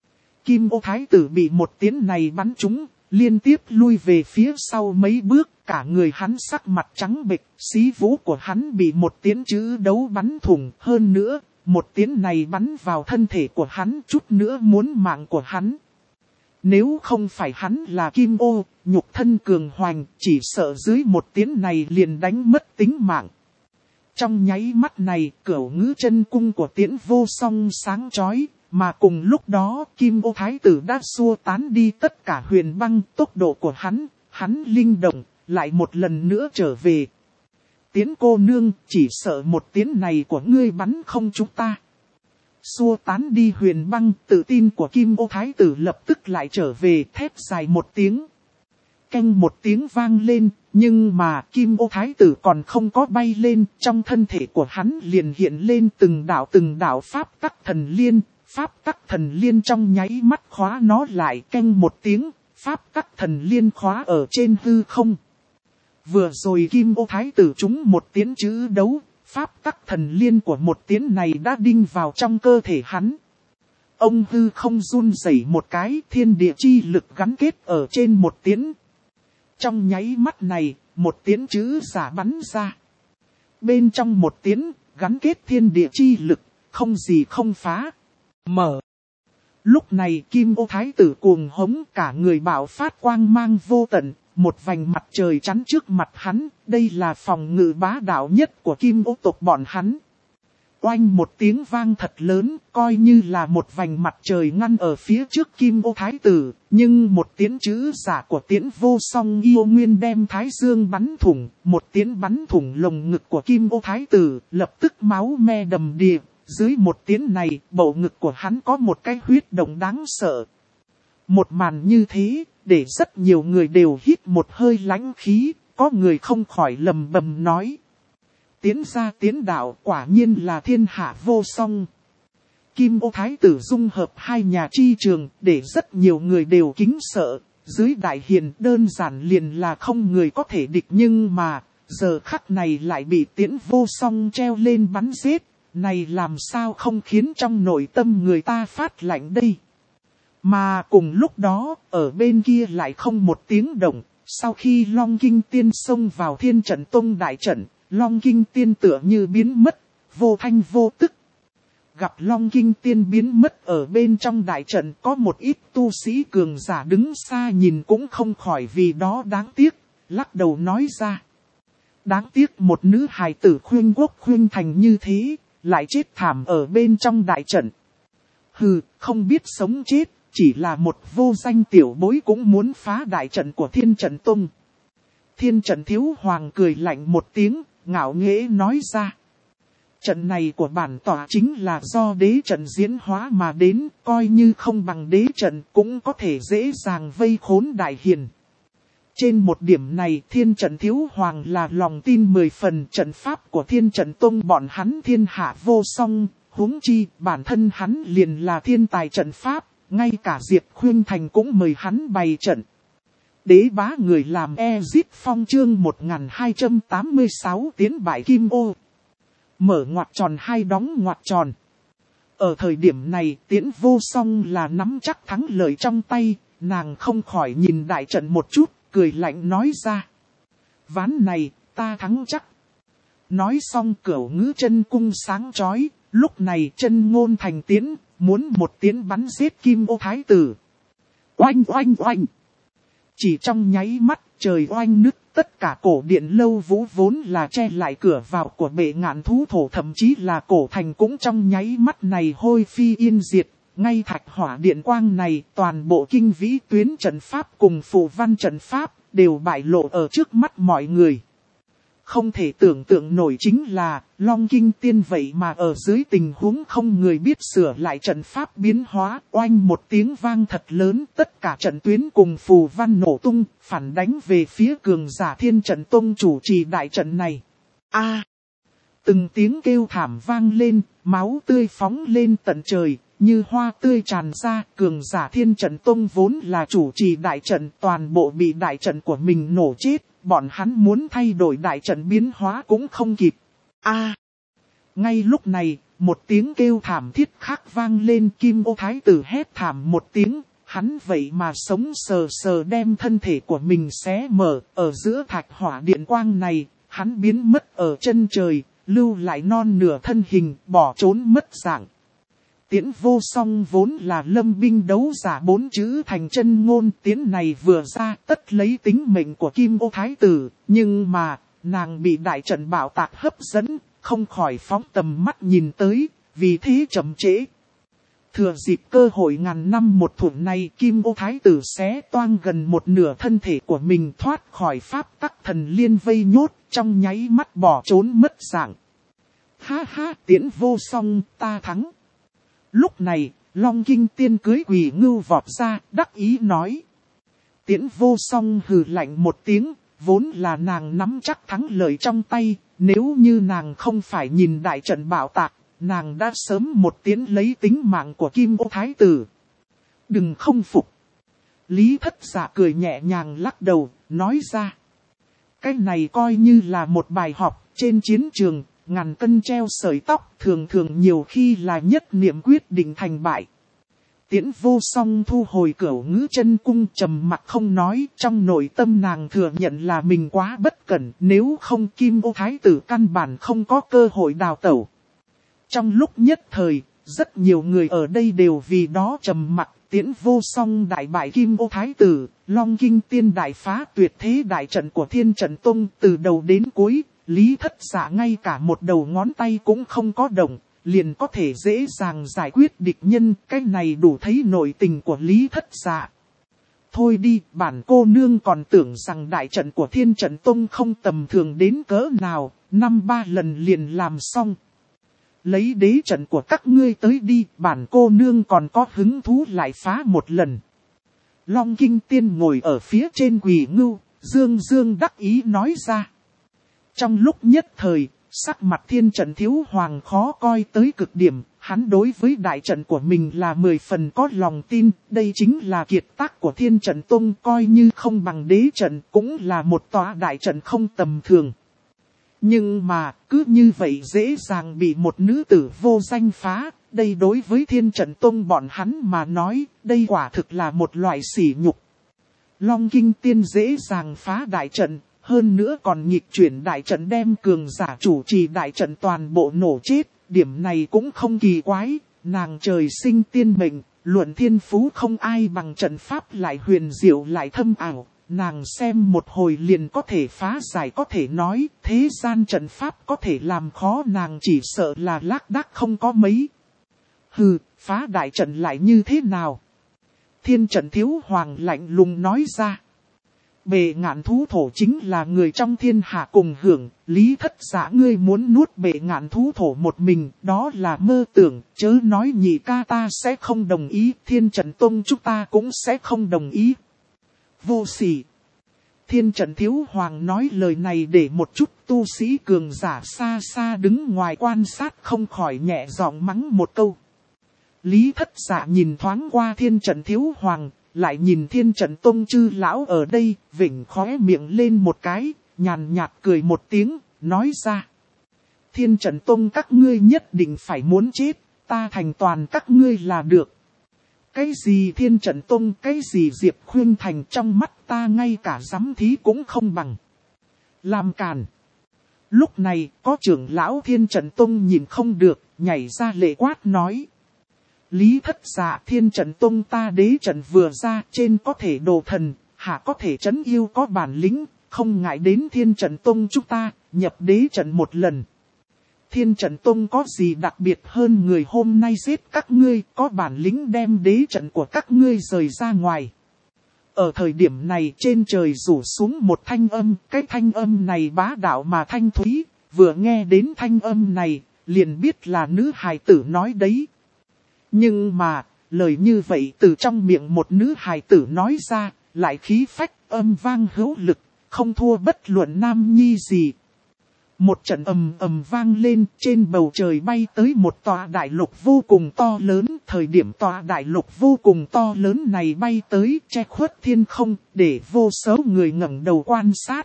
Kim Ô Thái tử bị một tiến này bắn trúng, liên tiếp lui về phía sau mấy bước, cả người hắn sắc mặt trắng bệch, xí vũ của hắn bị một tiến chữ đấu bắn thủng, hơn nữa, một tiến này bắn vào thân thể của hắn, chút nữa muốn mạng của hắn. Nếu không phải hắn là Kim Ô, nhục thân cường hoành, chỉ sợ dưới một tiến này liền đánh mất tính mạng. Trong nháy mắt này, Cửu Ngữ Chân Cung của tiễn vô song sáng chói, mà cùng lúc đó Kim Ô Thái tử đã xua tán đi tất cả huyền băng, tốc độ của hắn linh động, lại một lần nữa trở về. Tiến cô nương, chỉ sợ một tiến này của ngươi bắn không trúng ta. Xua tán đi huyền băng, tự tin của Kim Ô Thái tử lập tức lại trở về, thét dài một tiếng. Canh một tiếng vang lên, nhưng mà Kim Ô Thái tử còn không có bay lên, trong thân thể của hắn liền hiện lên từng đạo pháp tắc thần liên. Pháp tắc thần liên trong nháy mắt khóa nó lại, canh một tiếng, pháp tắc thần liên khóa ở trên hư không. Vừa rồi Kim Ô Thái tử trúng một tiến chữ đấu, pháp tắc thần liên của một tiến này đã đinh vào trong cơ thể hắn. Ông hư không run rẩy một cái, thiên địa chi lực gắn kết ở trên một tiến. Trong nháy mắt này, một tiến chữ giả bắn ra. Bên trong một tiến, gắn kết thiên địa chi lực, không gì không phá. Mở. Lúc này Kim Ô Thái tử cuồng hống, cả người bạo phát quang mang vô tận, một vành mặt trời chắn trước mặt hắn, đây là phòng ngự bá đạo nhất của Kim Ô tộc bọn hắn. Oanh một tiếng vang thật lớn, coi như là một vành mặt trời ngăn ở phía trước Kim Ô Thái tử, nhưng một tiến chữ giả của tiễn vô song yêu nguyên đem Thái Dương bắn thủng, một tiến bắn thủng lồng ngực của Kim Ô Thái tử, lập tức máu me đầm đìa. Dưới một tiến này, bầu ngực của hắn có một cái huyết động đáng sợ. Một màn như thế, để rất nhiều người đều hít một hơi lãnh khí, có người không khỏi lầm bầm nói. Tiến ra tiến đạo quả nhiên là thiên hạ vô song. Kim Ô Thái tử dung hợp hai nhà chi trường, để rất nhiều người đều kính sợ. Dưới đại hiền đơn giản liền là không người có thể địch, nhưng mà, giờ khắc này lại bị tiễn vô song treo lên bắn giết. Này làm sao không khiến trong nội tâm người ta phát lạnh đây. Mà cùng lúc đó, ở bên kia lại không một tiếng động. Sau khi Long Kinh Tiên xông vào Thiên Trận Tông đại trận, Long Kinh Tiên tựa như biến mất, vô thanh vô tức. Gặp Long Kinh Tiên biến mất ở bên trong đại trận, có một ít tu sĩ cường giả đứng xa nhìn cũng không khỏi vì đó đáng tiếc, lắc đầu nói ra. đáng tiếc một nữ hài tử khuyên quốc khuyên thành như thế, lại chết thảm ở bên trong đại trận. Hừ, không biết sống chết, chỉ là một vô danh tiểu bối cũng muốn phá đại trận của Thiên Trận Tông. Thiên Trận Thiếu Hoàng cười lạnh một tiếng, ngạo nghễ nói ra. Trận này của bản tỏa chính là do đế trận diễn hóa mà đến, coi như không bằng đế trận cũng có thể dễ dàng vây khốn đại hiền. Trên một điểm này Thiên Trận Thiếu Hoàng là lòng tin 10 phần, trận pháp của Thiên Trận Tông bọn hắn thiên hạ vô song, huống chi bản thân hắn liền là thiên tài trận pháp, ngay cả Diệp Khuyên Thành cũng mời hắn bày trận. Đế bá người làm Ezit Phong chương 1286 tiến bại Kim Ô. Mở ngoặc tròn hai đóng ngoặc tròn. Ở thời điểm này Tiễn Vô Song là nắm chắc thắng lợi trong tay, nàng không khỏi nhìn đại trận một chút, cười lạnh nói ra. Ván này, ta thắng chắc. Nói xong cửu ngữ chân cung sáng chói, lúc này chân ngôn thành tiến, muốn một tiến bắn giết Kim Ô Thái Tử. Oanh oanh oanh. Chỉ trong nháy mắt trời oanh nứt, tất cả cổ điện lâu vũ vốn là che lại cửa vào của bệ ngạn thú thổ, thậm chí là cổ thành cũng trong nháy mắt này hôi phi yên diệt. Ngay thạch hỏa điện quang này toàn bộ kinh vĩ tuyến trận pháp cùng phù văn trận pháp đều bại lộ ở trước mắt mọi người. Không thể tưởng tượng nổi chính là Long Kinh Tiên vậy mà ở dưới tình huống không người biết sửa lại trận pháp biến hóa, oanh một tiếng vang thật lớn, tất cả trận tuyến cùng phù văn nổ tung, phản đánh về phía cường giả Thiên Trận Tông chủ trì đại trận này. Từng tiếng kêu thảm vang lên, máu tươi phóng lên tận trời, như hoa tươi tràn ra, cường giả Thiên Trận Tông vốn là chủ trì đại trận, toàn bộ bị đại trận của mình nổ chết. Bọn hắn muốn thay đổi đại trận biến hóa cũng không kịp. Ngay lúc này, một tiếng kêu thảm thiết khác vang lên, Kim Ô Thái Tử hét thảm một tiếng, hắn vậy mà sống sờ sờ đem thân thể của mình xé mở, ở giữa thạch hỏa điện quang này, hắn biến mất ở chân trời, lưu lại non nửa thân hình, bỏ trốn mất dạng. Tiễn Vô Song vốn là lâm binh đấu giả 4 chữ thành chân ngôn, tiễn này vừa ra tất lấy tính mệnh của Kim Ô Thái Tử, nhưng mà, nàng bị đại trận bạo tạc hấp dẫn, không khỏi phóng tầm mắt nhìn tới, vì thế chậm trễ. Thừa dịp cơ hội ngàn năm một thủa này, Kim Ô Thái Tử xé toang gần một nửa thân thể của mình thoát khỏi pháp tắc thần liên vây nhốt, trong nháy mắt bỏ trốn mất dạng. Ha ha, Tiễn Vô Song, ta thắng. Lúc này, Long Kinh Tiên cưới Quỷ Ngưu vọt ra, đắc ý nói. Tiễn Vô Song hừ lạnh một tiếng, vốn là nàng nắm chắc thắng lợi trong tay, nếu như nàng không phải nhìn đại trận bạo tạc, nàng đã sớm một tiến lấy tính mạng của Kim Ô Thái Tử. Đừng không phục. Lý Thất Dạ cười nhẹ nhàng lắc đầu, nói ra. Cái này coi như là một bài học trên chiến trường. Ngàn cân treo sợi tóc, thường thường nhiều khi là nhất niệm quyết định thành bại. Tiễn Vô Song thu hồi cửu ngữ chân cung, trầm mặc không nói, trong nội tâm nàng thừa nhận là mình quá bất cẩn, nếu không Kim Ô Thái Tử căn bản không có cơ hội đào tẩu. Trong lúc nhất thời, rất nhiều người ở đây đều vì đó trầm mặc. Tiễn Vô Song đại bại Kim Ô Thái Tử, Long Kinh Tiên đại phá tuyệt thế đại trận của Thiên Trận Tông từ đầu đến cuối. Lý Thất Dạ ngay cả một đầu ngón tay cũng không có động, liền có thể dễ dàng giải quyết địch nhân, cái này đủ thấy nội tình của Lý Thất Dạ. Thôi đi, bản cô nương còn tưởng rằng đại trận của Thiên Trận Tông không tầm thường đến cỡ nào, 5-3 lần liền làm xong. Lấy đế trận của các ngươi tới đi, bản cô nương còn có hứng thú lại phá một lần. Long Kinh Tiên ngồi ở phía trên Quỷ Ngưu, dương đắc ý nói ra. Trong lúc nhất thời, sắc mặt Thiên Trận Thiếu Hoàng khó coi tới cực điểm, hắn đối với đại trận của mình là 10 phần có lòng tin, đây chính là kiệt tác của Thiên Trận Tông, coi như không bằng đế trận cũng là một tòa đại trận không tầm thường. Nhưng mà, cứ như vậy dễ dàng bị một nữ tử vô danh phá, đây đối với Thiên Trận Tông bọn hắn mà nói, đây quả thực là một loại sỉ nhục. Long Kinh Tiên dễ dàng phá đại trận. Hơn nữa còn nghịch chuyển đại trận đem cường giả chủ trì đại trận toàn bộ nổ chết, điểm này cũng không kỳ quái, nàng trời sinh tiên mệnh, luận thiên phú không ai bằng trận pháp lại huyền diệu lại thâm ảo, nàng xem một hồi liền có thể phá giải, có thể nói thế gian trận pháp có thể làm khó nàng chỉ sợ là lác đác không có mấy. Hừ, phá đại trận lại như thế nào? Thiên trận thiếu hoàng lạnh lùng nói ra. Bệ ngạn thú thổ chính là người trong thiên hạ cùng hưởng, Lý Thất Dạ ngươi muốn nuốt bệ ngạn thú thổ một mình, đó là mơ tưởng, chớ nói nhị ca ta sẽ không đồng ý, thiên trận tông chúng ta cũng sẽ không đồng ý. Vô sỉ. Thiên trận thiếu hoàng nói lời này để một chút tu sĩ cường giả xa xa đứng ngoài quan sát không khỏi nhẹ giọng mắng một câu. Lý Thất Dạ nhìn thoáng qua thiên trận thiếu hoàng, lại nhìn thiên trận tông chư lão ở đây, vểnh khóe miệng lên một cái, nhàn nhạt cười một tiếng, nói ra. Thiên trận tông các ngươi nhất định phải muốn chết, ta thành toàn các ngươi là được. Cái gì thiên trận tông, cái gì Diệp Khuyên Thành trong mắt ta ngay cả giám thí cũng không bằng. Làm càn. Lúc này có trưởng lão thiên trận tông nhìn không được, nhảy ra lệ quát nói. Lý Thất Dạ thiên trận tông ta đế trận vừa ra trên có thể đồ thần, hạ có thể trấn yêu có bản lĩnh, không ngại đến thiên trận tông chúng ta, nhập đế trận một lần. Thiên trận tông có gì đặc biệt hơn người hôm nay giết các ngươi, có bản lĩnh đem đế trận của các ngươi rời ra ngoài. Ở thời điểm này trên trời rủ xuống một thanh âm, cái thanh âm này bá đạo mà thanh thúy, vừa nghe đến thanh âm này, liền biết là nữ hài tử nói đấy. Nhưng mà, lời như vậy từ trong miệng một nữ hài tử nói ra, lại khí phách âm vang hữu lực, không thua bất luận nam nhi gì. Một trận ầm ầm vang lên, trên bầu trời bay tới một tòa đại lục vô cùng to lớn. Thời điểm tòa đại lục vô cùng to lớn này bay tới, che khuất thiên không, để vô số người ngẩng đầu quan sát.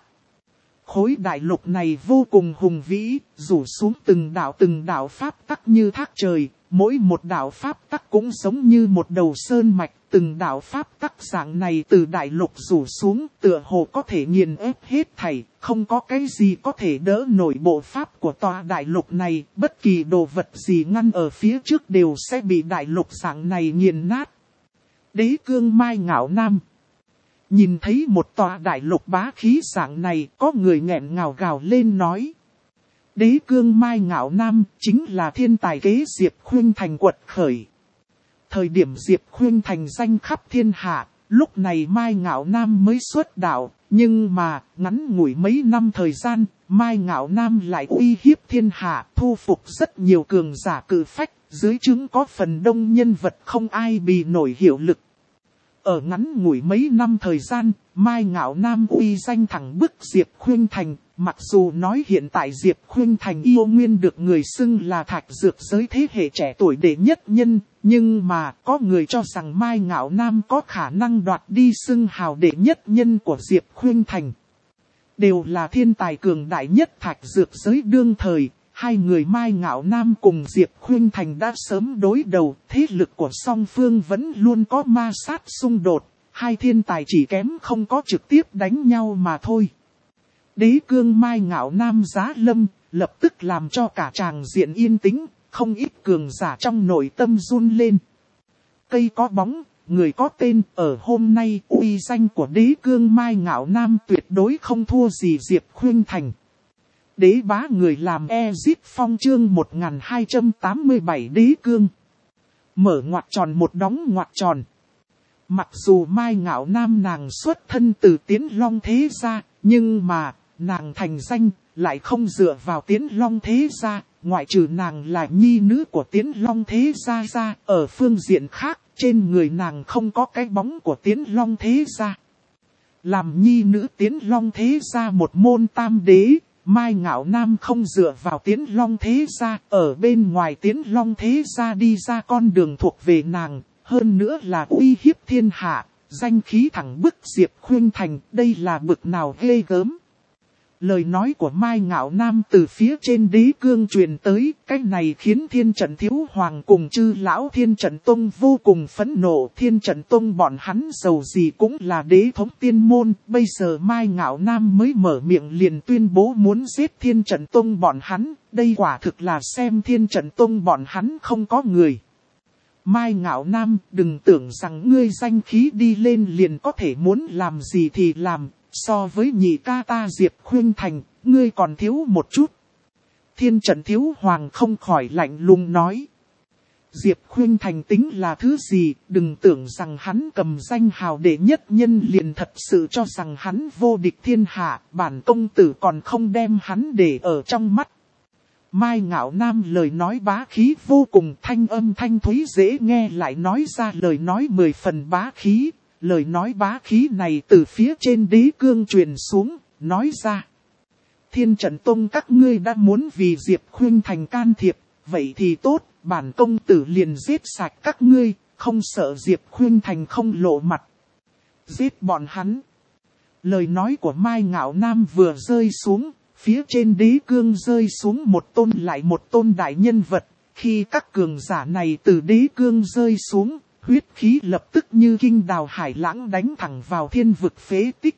Khối đại lục này vô cùng hùng vĩ, rủ xuống từng đạo pháp tắc như thác trời. Mỗi một đạo pháp tắc cũng giống như một đầu sơn mạch, từng đạo pháp tắc dạng này từ đại lục rủ xuống, tựa hồ có thể nghiền ép hết thảy, không có cái gì có thể đỡ nổi bộ pháp của tòa đại lục này, bất kỳ đồ vật gì ngăn ở phía trước đều sẽ bị đại lục dạng này nghiền nát. Đế cương Mai Ngạo Nam nhìn thấy một tòa đại lục bá khí dạng này, có người nghẹn ngào gào lên nói. Đế cương Mai Ngạo Nam chính là thiên tài kế Diệp Khuyên Thành quật khởi. Thời điểm Diệp Khuyên Thành danh khắp thiên hạ, lúc này Mai Ngạo Nam mới xuất đạo, nhưng mà ngắn ngủi mấy năm thời gian, Mai Ngạo Nam lại uy hiếp thiên hạ, thu phục rất nhiều cường giả cự phách, dưới trướng có phần đông nhân vật không ai bì nổi hiệu lực. Ở ngắn ngủi mấy năm thời gian, Mai Ngạo Nam uy danh thẳng bức Diệp Khuyên Thành. Mặc dù nói hiện tại Diệp Khuyên Thành yêu nguyên được người xưng là thạch dược giới thế hệ trẻ tuổi đệ nhất nhân, nhưng mà có người cho rằng Mai Ngạo Nam có khả năng đoạt đi xưng hào đệ nhất nhân của Diệp Khuyên Thành. Đều là thiên tài cường đại nhất thạch dược giới đương thời, hai người Mai Ngạo Nam cùng Diệp Khuyên Thành đã sớm đối đầu, thế lực của song phương vẫn luôn có ma sát xung đột, hai thiên tài chỉ kém không có trực tiếp đánh nhau mà thôi. Đế cương Mai Ngạo Nam giá lâm, lập tức làm cho cả tràng diện yên tĩnh, không ít cường giả trong nội tâm run lên. Cây có bóng, người có tên, ở hôm nay uy danh của đế cương Mai Ngạo Nam tuyệt đối không thua gì Diệp Khuyên Thành. Đế bá người làm Ezip Phong chương 1287 đế cương. Mở ngoặc tròn một đóng ngoặc tròn. Mặc dù Mai Ngạo Nam nàng xuất thân từ Tiến Long thế gia, nhưng mà nàng thành danh lại không dựa vào Tiến Long thế gia, ngoại trừ nàng là nhi nữ của Tiến Long thế gia ra, ở phương diện khác, trên người nàng không có cái bóng của Tiến Long thế gia. Làm nhi nữ Tiến Long thế gia một môn tam đế, Mai Ngạo Nam không dựa vào Tiến Long thế gia, ở bên ngoài Tiến Long thế gia đi ra con đường thuộc về nàng, hơn nữa là uy hiếp thiên hạ, danh khí thẳng bức Diệp Khuyên Thành, đây là bực nào ghê gớm. Lời nói của Mai Ngạo Nam từ phía trên đế cương truyền tới, cái này khiến Thiên Trận Thiếu Hoàng cùng chư lão Thiên Trận Tông vô cùng phẫn nộ. Thiên Trận Tông bọn hắn giàu gì cũng là đế thống tiên môn, bây giờ Mai Ngạo Nam mới mở miệng liền tuyên bố muốn giết Thiên Trận Tông bọn hắn, đây quả thực là xem Thiên Trận Tông bọn hắn không có người. Mai Ngạo Nam, đừng tưởng rằng ngươi danh khí đi lên liền có thể muốn làm gì thì làm, so với nhị ca ta Diệp Khuynh Thành, ngươi còn thiếu một chút. Thiên Trận Thiếu Hoàng không khỏi lạnh lùng nói. Diệp Khuynh Thành tính là thứ gì, đừng tưởng rằng hắn cầm danh hào đệ nhất nhân liền thật sự cho rằng hắn vô địch thiên hạ, bản công tử còn không đem hắn để ở trong mắt. Mai Ngạo Nam lời nói bá khí vô cùng, thanh âm thanh thúy dễ nghe, lại nói ra lời nói 10 phần bá khí. Lời nói bá khí này từ phía trên đế cương truyền xuống, nói ra. Thiên Trận Tông các ngươi đã muốn vì Diệp Khuynh Thành can thiệp, vậy thì tốt, bản công tử liền giết sạch các ngươi, không sợ Diệp Khuynh Thành không lộ mặt. Giết bọn hắn. Lời nói của Mai Ngạo Nam vừa rơi xuống, phía trên đế cương rơi xuống một tôn lại một tôn đại nhân vật. Khi các cường giả này từ đế cương rơi xuống, huyết khí lập tức như kinh đào hải lãng đánh thẳng vào thiên vực phế tích.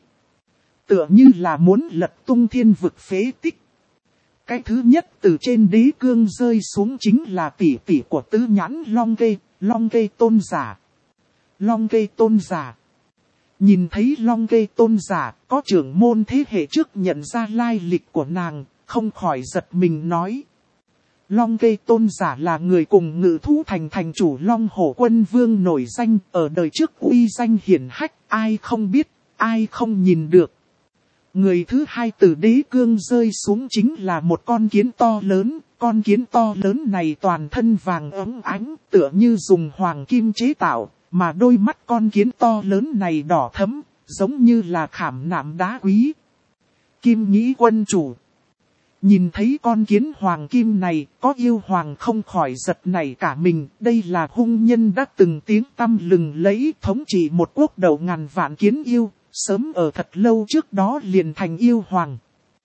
Tựa như là muốn lật tung thiên vực phế tích. Cái thứ nhất từ trên đế cương rơi xuống chính là tỷ tỷ của tứ nhãn Long Kê tôn giả. Long Kê tôn giả. Nhìn thấy Long Kê tôn giả, có trưởng môn thế hệ trước nhận ra lai lịch của nàng, không khỏi giật mình nói. Long Kê tôn giả là người cùng Ngự Thú Thành thành chủ Long Hổ Quân Vương nổi danh, ở đời trước uy danh hiển hách, ai không biết, ai không nhìn được. Người thứ hai từ đế cương rơi xuống chính là một con kiến to lớn, con kiến to lớn này toàn thân vàng óng ánh, tựa như dùng hoàng kim chế tạo, mà đôi mắt con kiến to lớn này đỏ thẫm, giống như là khảm nạm đá quý. Kim Nhĩ quân chủ. Nhìn thấy con kiến hoàng kim này, có yêu hoàng không khỏi giật nảy cả mình, đây là hung nhân đã từng tiếng tăm lừng lẫy thống trị một quốc đầu ngàn vạn kiến yêu. Sớm ở thật lâu trước đó liền thành yêu hoàng.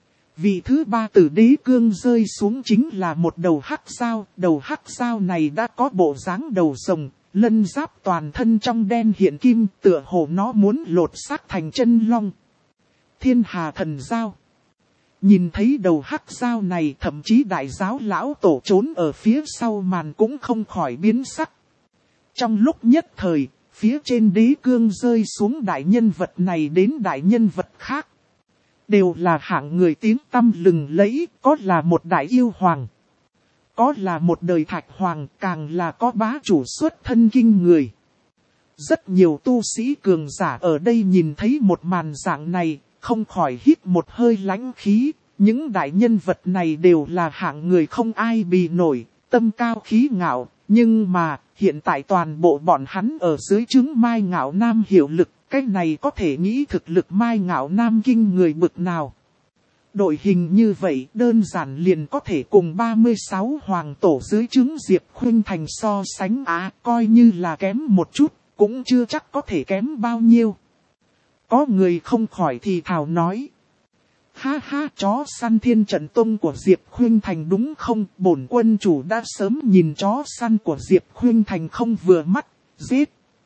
Vị thứ ba từ đế cương rơi xuống chính là một đầu hắc sao. Đầu hắc sao này đã có bộ dáng đầu rồng, lân giáp toàn thân trong đen hiện kim, tựa hồ nó muốn lột xác thành chân long. Thiên Hà Thần Giao. Nhìn thấy đầu hắc sao này, thậm chí đại giáo lão tổ trốn ở phía sau màn cũng không khỏi biến sắc. Trong lúc nhất thời, phía trên đế cương rơi xuống đại nhân vật này đến đại nhân vật khác. Đều là hạng người tiếng tăm lừng lẫy, có là một đại yêu hoàng. Có là một đời thạch hoàng, càng là có bá chủ xuất thân kinh người. Rất nhiều tu sĩ cường giả ở đây nhìn thấy một màn dạng này, không khỏi hít một hơi lãnh khí. Những đại nhân vật này đều là hạng người không ai bì nổi, tâm cao khí ngạo. Nhưng mà, hiện tại toàn bộ bọn hắn ở dưới trướng Mai Ngạo Nam hiệu lực, cái này có thể nghĩ thực lực Mai Ngạo Nam kinh người bực nào. Đội hình như vậy đơn giản liền có thể cùng 36 hoàng tổ dưới trướng Diệp Khuynh Thành so sánh coi như là kém một chút, cũng chưa chắc có thể kém bao nhiêu. Có người không khỏi thì thào nói. Ha ha, chó săn Thiên Trận Tông của Diệp Khuynh Thành đúng không? Bổn quân chủ đã sớm nhìn chó săn của Diệp Khuynh Thành không vừa mắt, giết.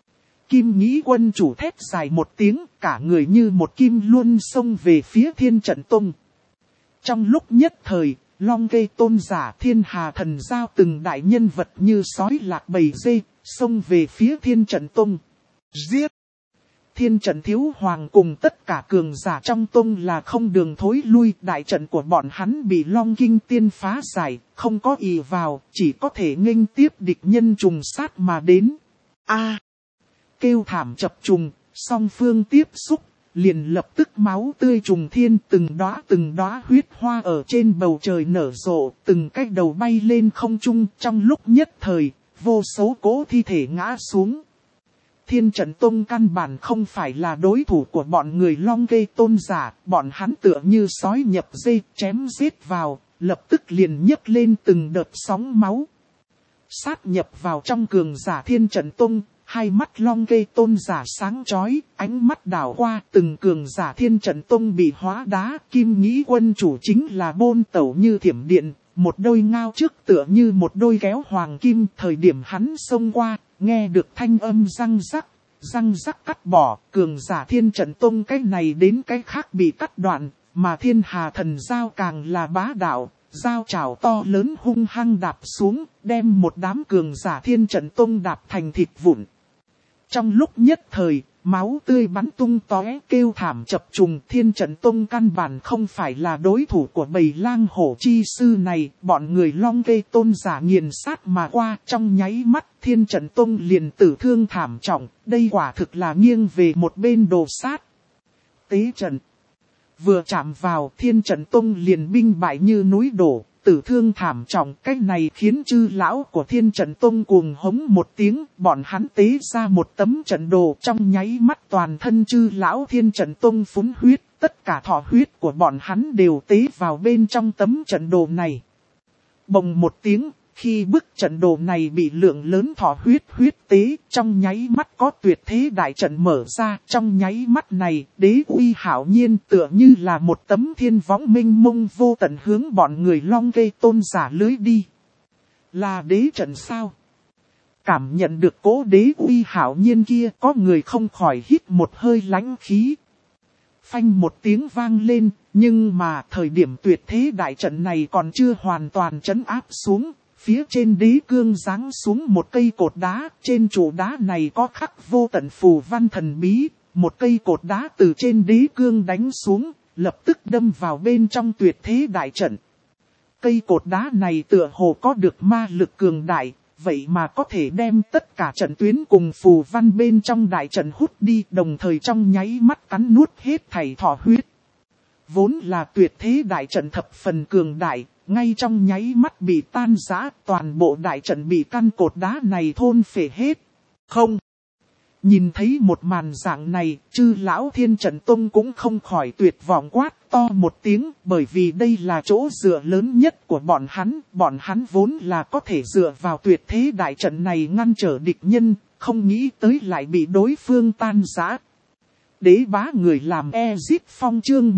Kim Nhĩ quân chủ thét dài một tiếng, cả người như một kim luôn xông về phía Thiên Trận Tông. Trong lúc nhất thời, Long Kê tôn giả Thiên Hà Thần Giao từng đại nhân vật như sói lạc bầy dê, xông về phía Thiên Trận Tông. Giết! Thiên Trận Thiếu Hoàng cùng tất cả cường giả trong tông là không đường thối lui, đại trận của bọn hắn bị Long Kinh Tiên phá giải, không có ỷ vào, chỉ có thể nghênh tiếp địch nhân trùng sát mà đến. Kêu thảm chập trùng, song phương tiếp xúc, liền lập tức máu tươi trùng thiên, từng đóa huyết hoa ở trên bầu trời nở rộ, từng cái đầu bay lên không trung, trong lúc nhất thời, vô số cỗ thi thể ngã xuống. Thiên Trận Tông căn bản không phải là đối thủ của bọn người Long Kê tôn giả, bọn hắn tựa như sói nhập dê, chém giết vào, lập tức liền nhấc lên từng đợt sóng máu. Sát nhập vào trong cường giả Thiên Trận Tông, hai mắt Long Kê tôn giả sáng chói, ánh mắt đảo qua, từng cường giả Thiên Trận Tông bị hóa đá. Kim Nhĩ quân chủ chính là bôn tẩu như thiểm điện, một đôi ngao trước tựa như một đôi kéo hoàng kim. Thời điểm hắn xông qua, nghe được thanh âm răng rắc cắt bỏ, cường giả Thiên Trận Tông cái này đến cái khác bị cắt đoạn, mà Thiên Hà Thần Giao càng là bá đạo, dao trảo to lớn hung hăng đạp xuống, đem một đám cường giả Thiên Trận Tông đạp thành thịt vụn. Trong lúc nhất thời, máu tươi bắn tung tóe, kêu thảm chập trùng. Thiên Trận Tông căn bản không phải là đối thủ của bầy lang hổ chi sư này. Bọn người Long Kê tôn giả nghiền sát mà qua, trong nháy mắt Thiên Trận Tông liền tử thương thảm trọng. Đây quả thực là nghiêng về một bên đồ sát. Tế trận vừa chạm vào, Thiên Trận Tông liền binh bại như núi đổ, tử thương thảm trọng. Cách này khiến chư lão của Thiên Trận Tông cuồng hống một tiếng, bọn hắn tế ra một tấm trận đồ, trong nháy mắt toàn thân chư lão Thiên Trận Tông phún huyết, tất cả thọ huyết của bọn hắn đều tế vào bên trong tấm trận đồ này. Bồng một tiếng, khi bức trận đồ này bị lượng lớn thọ huyết tế, trong nháy mắt có tuyệt thế đại trận mở ra. Trong nháy mắt này, đế uy hạo nhiên tựa như là một tấm thiên võng minh mông vô tận hướng bọn người Long Kê tôn giả lưới đi. Là đế trận sao? Cảm nhận được cỗ đế uy hạo nhiên kia, có người không khỏi hít một hơi lãnh khí. Phanh một tiếng vang lên, nhưng mà thời điểm tuyệt thế đại trận này còn chưa hoàn toàn trấn áp xuống. Phía trên đế cương giáng xuống một cây cột đá, trên trụ đá này có khắc vô tận phù văn thần bí. Một cây cột đá từ trên đế cương đánh xuống, lập tức đâm vào bên trong tuyệt thế đại trận. Cây cột đá này tựa hồ có được ma lực cường đại, vậy mà có thể đem tất cả trận tuyến cùng phù văn bên trong đại trận hút đi, đồng thời trong nháy mắt cắn nuốt hết thảy thọ huyết. Vốn là tuyệt thế đại trận thập phần cường đại, ngay trong nháy mắt bị tan rã, toàn bộ đại trận bị căn cột đá này thôn phệ hết. Không! Nhìn thấy một màn dạng này, chư lão Thiên Trận Tông cũng không khỏi tuyệt vọng quát to một tiếng, bởi vì đây là chỗ dựa lớn nhất của bọn hắn vốn là có thể dựa vào tuyệt thế đại trận này ngăn trở địch nhân, không nghĩ tới lại bị đối phương tan rã. Đế bá người làm Ezip Phong chương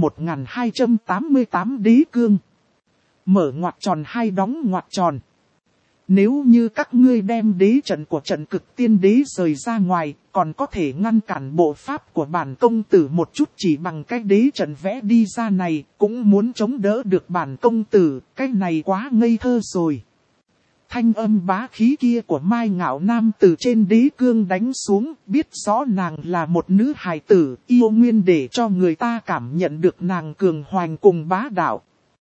1288 đế cương. Mở ngoặc tròn hai đóng ngoặc tròn. Nếu như các ngươi đem đế trận của trận cực tiên đế rời ra ngoài, còn có thể ngăn cản bộ pháp của bản công tử một chút, chỉ bằng cái đế trận vẽ đi ra này, cũng muốn chống đỡ được bản công tử, cái này quá ngây thơ rồi. Thanh âm bá khí kia của Mai Ngạo Nam từ trên đế cương đánh xuống, biết rõ nàng là một nữ hài tử, yêu nguyên để cho người ta cảm nhận được nàng cường hoành cùng bá đạo.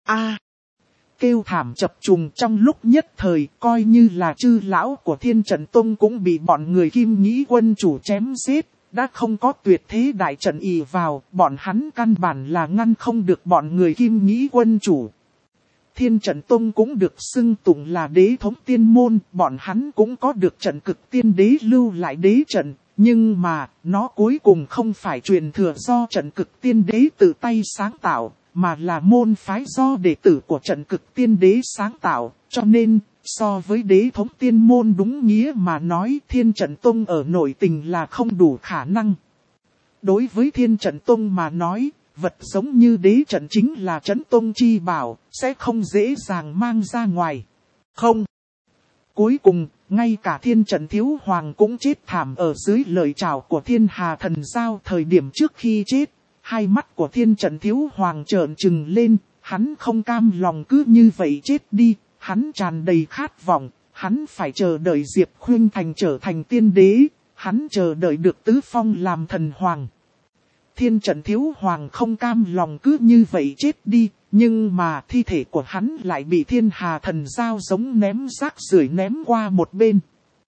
Kêu thảm chập trùng trong lúc nhất thời, coi như là chư lão của Thiên Trận Tông cũng bị bọn người Kim Nhĩ quân chủ chém giết, đã không có tuyệt thế đại trận ỷ vào, bọn hắn căn bản là ngăn không được bọn người Kim Nhĩ quân chủ. Thiên Trận Tông cũng được xưng tụng là đế thống tiên môn, bọn hắn cũng có được trận cực tiên đế lưu lại đế trận, nhưng mà, nó cuối cùng không phải truyền thừa do trận cực tiên đế tự tay sáng tạo, mà là môn phái do đệ tử của trận cực tiên đế sáng tạo, cho nên, so với đế thống tiên môn đúng nghĩa mà nói Thiên Trận Tông ở nội tình là không đủ khả năng. Đối với Thiên Trận Tông mà nói, vật giống như đế trận chính là Trấn Tông chi bảo, sẽ không dễ dàng mang ra ngoài. Không. Cuối cùng, ngay cả Thiên Trận Thiếu Hoàng cũng chết thảm ở dưới lời chào của Thiên Hà Thần Giao thời điểm trước khi chết. Hai mắt của Thiên Trận Thiếu Hoàng trợn trừng lên, hắn không cam lòng cứ như vậy chết đi, hắn tràn đầy khát vọng, hắn phải chờ đợi Diệp Khuynh Thành trở thành tiên đế, hắn chờ đợi được Tứ Phong làm thần hoàng. Thiên Trận Thiếu Hoàng không cam lòng cứ như vậy chết đi, nhưng mà thi thể của hắn lại bị Thiên Hà Thần Giao giống ném rác rưởi ném qua một bên.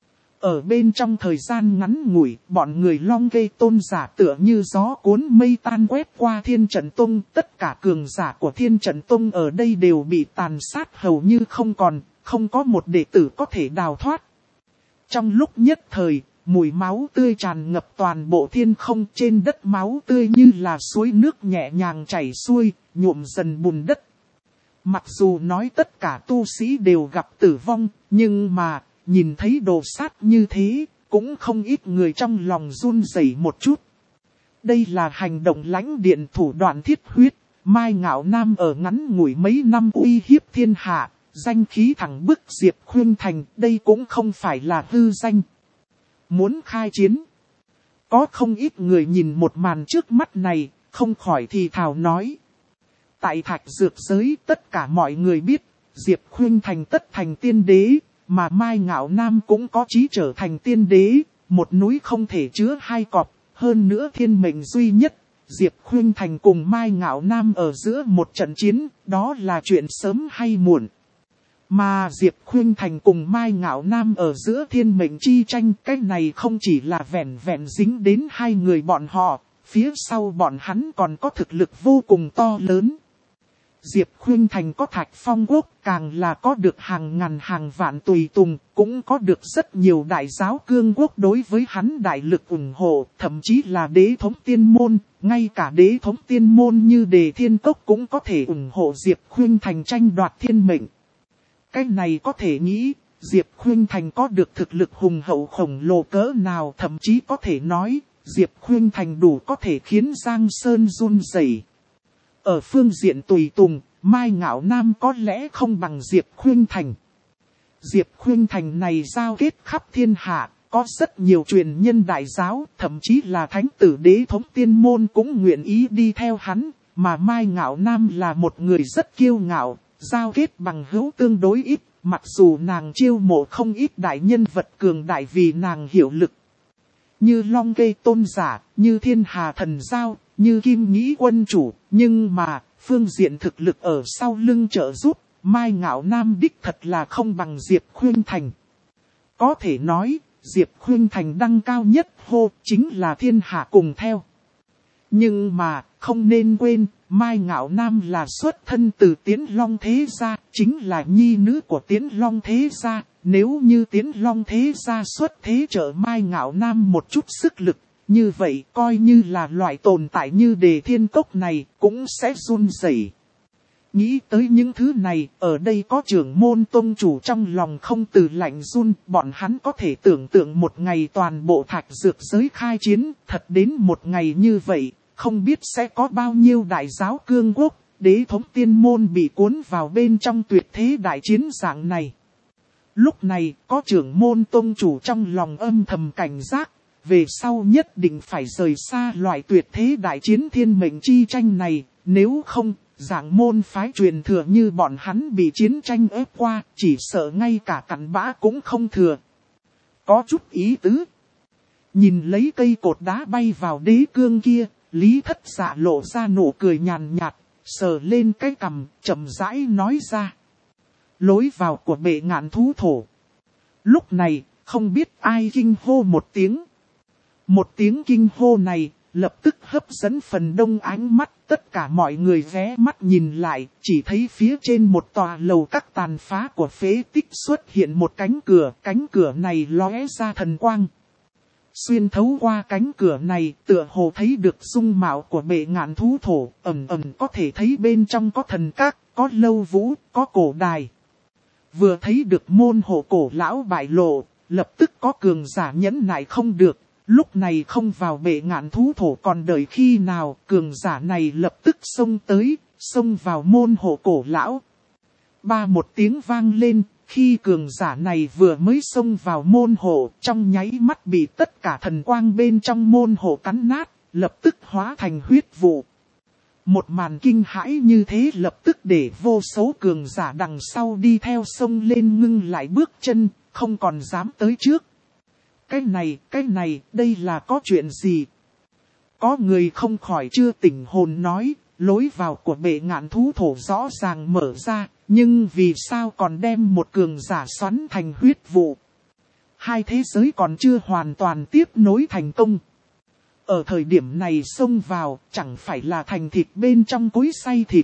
Ở bên trong thời gian ngắn ngủi, bọn người Long Kê tôn giả tựa như gió cuốn mây tan quét qua Thiên Trận Tông. Tất cả cường giả của Thiên Trận Tông ở đây đều bị tàn sát hầu như không còn, không có một đệ tử có thể đào thoát. Trong lúc nhất thời, mùi máu tươi tràn ngập toàn bộ thiên không, trên đất máu tươi như là suối nước nhẹ nhàng chảy xuôi, nhuộm dần bùn đất. Mặc dù nói tất cả tu sĩ đều gặp tử vong, nhưng mà nhìn thấy đồ sát như thế, cũng không ít người trong lòng run rẩy một chút. Đây là hành động lãnh điện thủ đoạn thiết huyết, Mai Ngạo Nam ở ngắn ngủi mấy năm uy hiếp thiên hạ, danh khí thẳng bức Diệp Khuynh Thành, đây cũng không phải là hư danh. Muốn khai chiến. Có không ít người nhìn một màn trước mắt này, không khỏi thì thào nói. Tại Thạch Dược giới tất cả mọi người biết, Diệp Khuynh Thành tất thành tiên đế, mà Mai Ngạo Nam cũng có chí trở thành tiên đế, một núi không thể chứa hai cọp, hơn nữa thiên mệnh duy nhất. Diệp Khuynh Thành cùng Mai Ngạo Nam ở giữa một trận chiến, đó là chuyện sớm hay muộn. Mà Diệp Khuynh Thành cùng Mai Ngạo Nam ở giữa thiên mệnh chi tranh, cái này không chỉ là vẹn vẹn dính đến hai người bọn họ, phía sau bọn hắn còn có thực lực vô cùng to lớn. Diệp Khuynh Thành có Thạch Phong Quốc, càng là có được hàng ngàn hàng vạn tùy tùng, cũng có được rất nhiều đại giáo cương quốc đối với hắn đại lực ủng hộ, thậm chí là đế thống tiên môn, ngay cả đế thống tiên môn như Đề Thiên Cốc cũng có thể ủng hộ Diệp Khuynh Thành tranh đoạt thiên mệnh. Cái này có thể nghĩ, Diệp Khuynh Thành có được thực lực hùng hậu khổng lồ cỡ nào, thậm chí có thể nói, Diệp Khuynh Thành đủ có thể khiến Giang Sơn run rẩy. Ở phương diện tùy tùng, Mai Ngạo Nam có lẽ không bằng Diệp Khuynh Thành. Diệp Khuynh Thành này giao kết khắp thiên hạ, có rất nhiều truyền nhân đại giáo, thậm chí là thánh tử đế thống tiên môn cũng nguyện ý đi theo hắn, mà Mai Ngạo Nam là một người rất kiêu ngạo, giao kết bằng hữu tương đối ít, mặc dù nàng chiêu mộ không ít đại nhân vật cường đại vì nàng hiệu lực. Như Long Kê Tôn Giả, như Thiên Hà Thần Giao, như Kim Nhĩ Quân Chủ, nhưng mà, phương diện thực lực ở sau lưng trợ giúp, Mai Ngạo Nam đích thật là không bằng Diệp Khuynh Thành. Có thể nói, Diệp Khuynh Thành đăng cao nhất hô chính là thiên hạ cùng theo. Nhưng mà, không nên quên, Mai Ngạo Nam là xuất thân từ Tiến Long Thế Gia, chính là nhi nữ của Tiến Long Thế Gia. Nếu như Tiến Long Thế Gia xuất thế trợ Mai Ngạo Nam một chút sức lực, như vậy coi như là loại tồn tại như Đề Thiên Cốc này cũng sẽ run rẩy. Nghĩ tới những thứ này, ở đây có trưởng môn tông chủ trong lòng không từ lạnh run, bọn hắn có thể tưởng tượng một ngày toàn bộ thạch dược giới khai chiến, thật đến một ngày như vậy, không biết sẽ có bao nhiêu đại giáo cương quốc, đế thống tiên môn bị cuốn vào bên trong tuyệt thế đại chiến dạng này. Lúc này, có trưởng môn tông chủ trong lòng âm thầm cảnh giác, về sau nhất định phải rời xa loại tuyệt thế đại chiến thiên mệnh chi tranh này, nếu không, dạng môn phái truyền thừa như bọn hắn bị chiến tranh ép qua, chỉ sợ ngay cả cặn bã cũng không thừa. Có chút ý tứ. Nhìn lấy cây cột đá bay vào đế cương kia, Lý Thất Dạ lộ ra nụ cười nhàn nhạt, sờ lên cái cằm, chậm rãi nói ra. Lối vào của bệ ngạn thú thổ. Lúc này, không biết ai kinh hô một tiếng. Một tiếng kinh hô này, lập tức hấp dẫn phần đông ánh mắt, tất cả mọi người ghé mắt nhìn lại, chỉ thấy phía trên một tòa lầu các tàn phá của phế tích xuất hiện một cánh cửa này lóe ra thần quang. Xuyên thấu qua cánh cửa này, tựa hồ thấy được dung mạo của bệ ngạn thú thổ, ẩn ẩn có thể thấy bên trong có thần các, có lâu vũ, có cổ đài. Vừa thấy được môn hộ cổ lão bại lộ, lập tức có cường giả nhẫn nại không được. Lúc này không vào bệ ngạn thú thổ còn đợi khi nào, cường giả này lập tức xông tới, xông vào môn hộ cổ lão. Ba một tiếng vang lên, khi cường giả này vừa mới xông vào môn hộ, trong nháy mắt bị tất cả thần quang bên trong môn hộ cắn nát, lập tức hóa thành huyết vụ. Một màn kinh hãi như thế lập tức để vô số cường giả đằng sau đi theo xông lên ngưng lại bước chân, không còn dám tới trước. Cái này, đây là có chuyện gì? Có người không khỏi chưa tỉnh hồn nói, lối vào của bệ ngạn thú thổ rõ ràng mở ra, nhưng vì sao còn đem một cường giả xoắn thành huyết vụ? Hai thế giới còn chưa hoàn toàn tiếp nối thành công. Ở thời điểm này xông vào, chẳng phải là thành thịt bên trong cối xay thịt.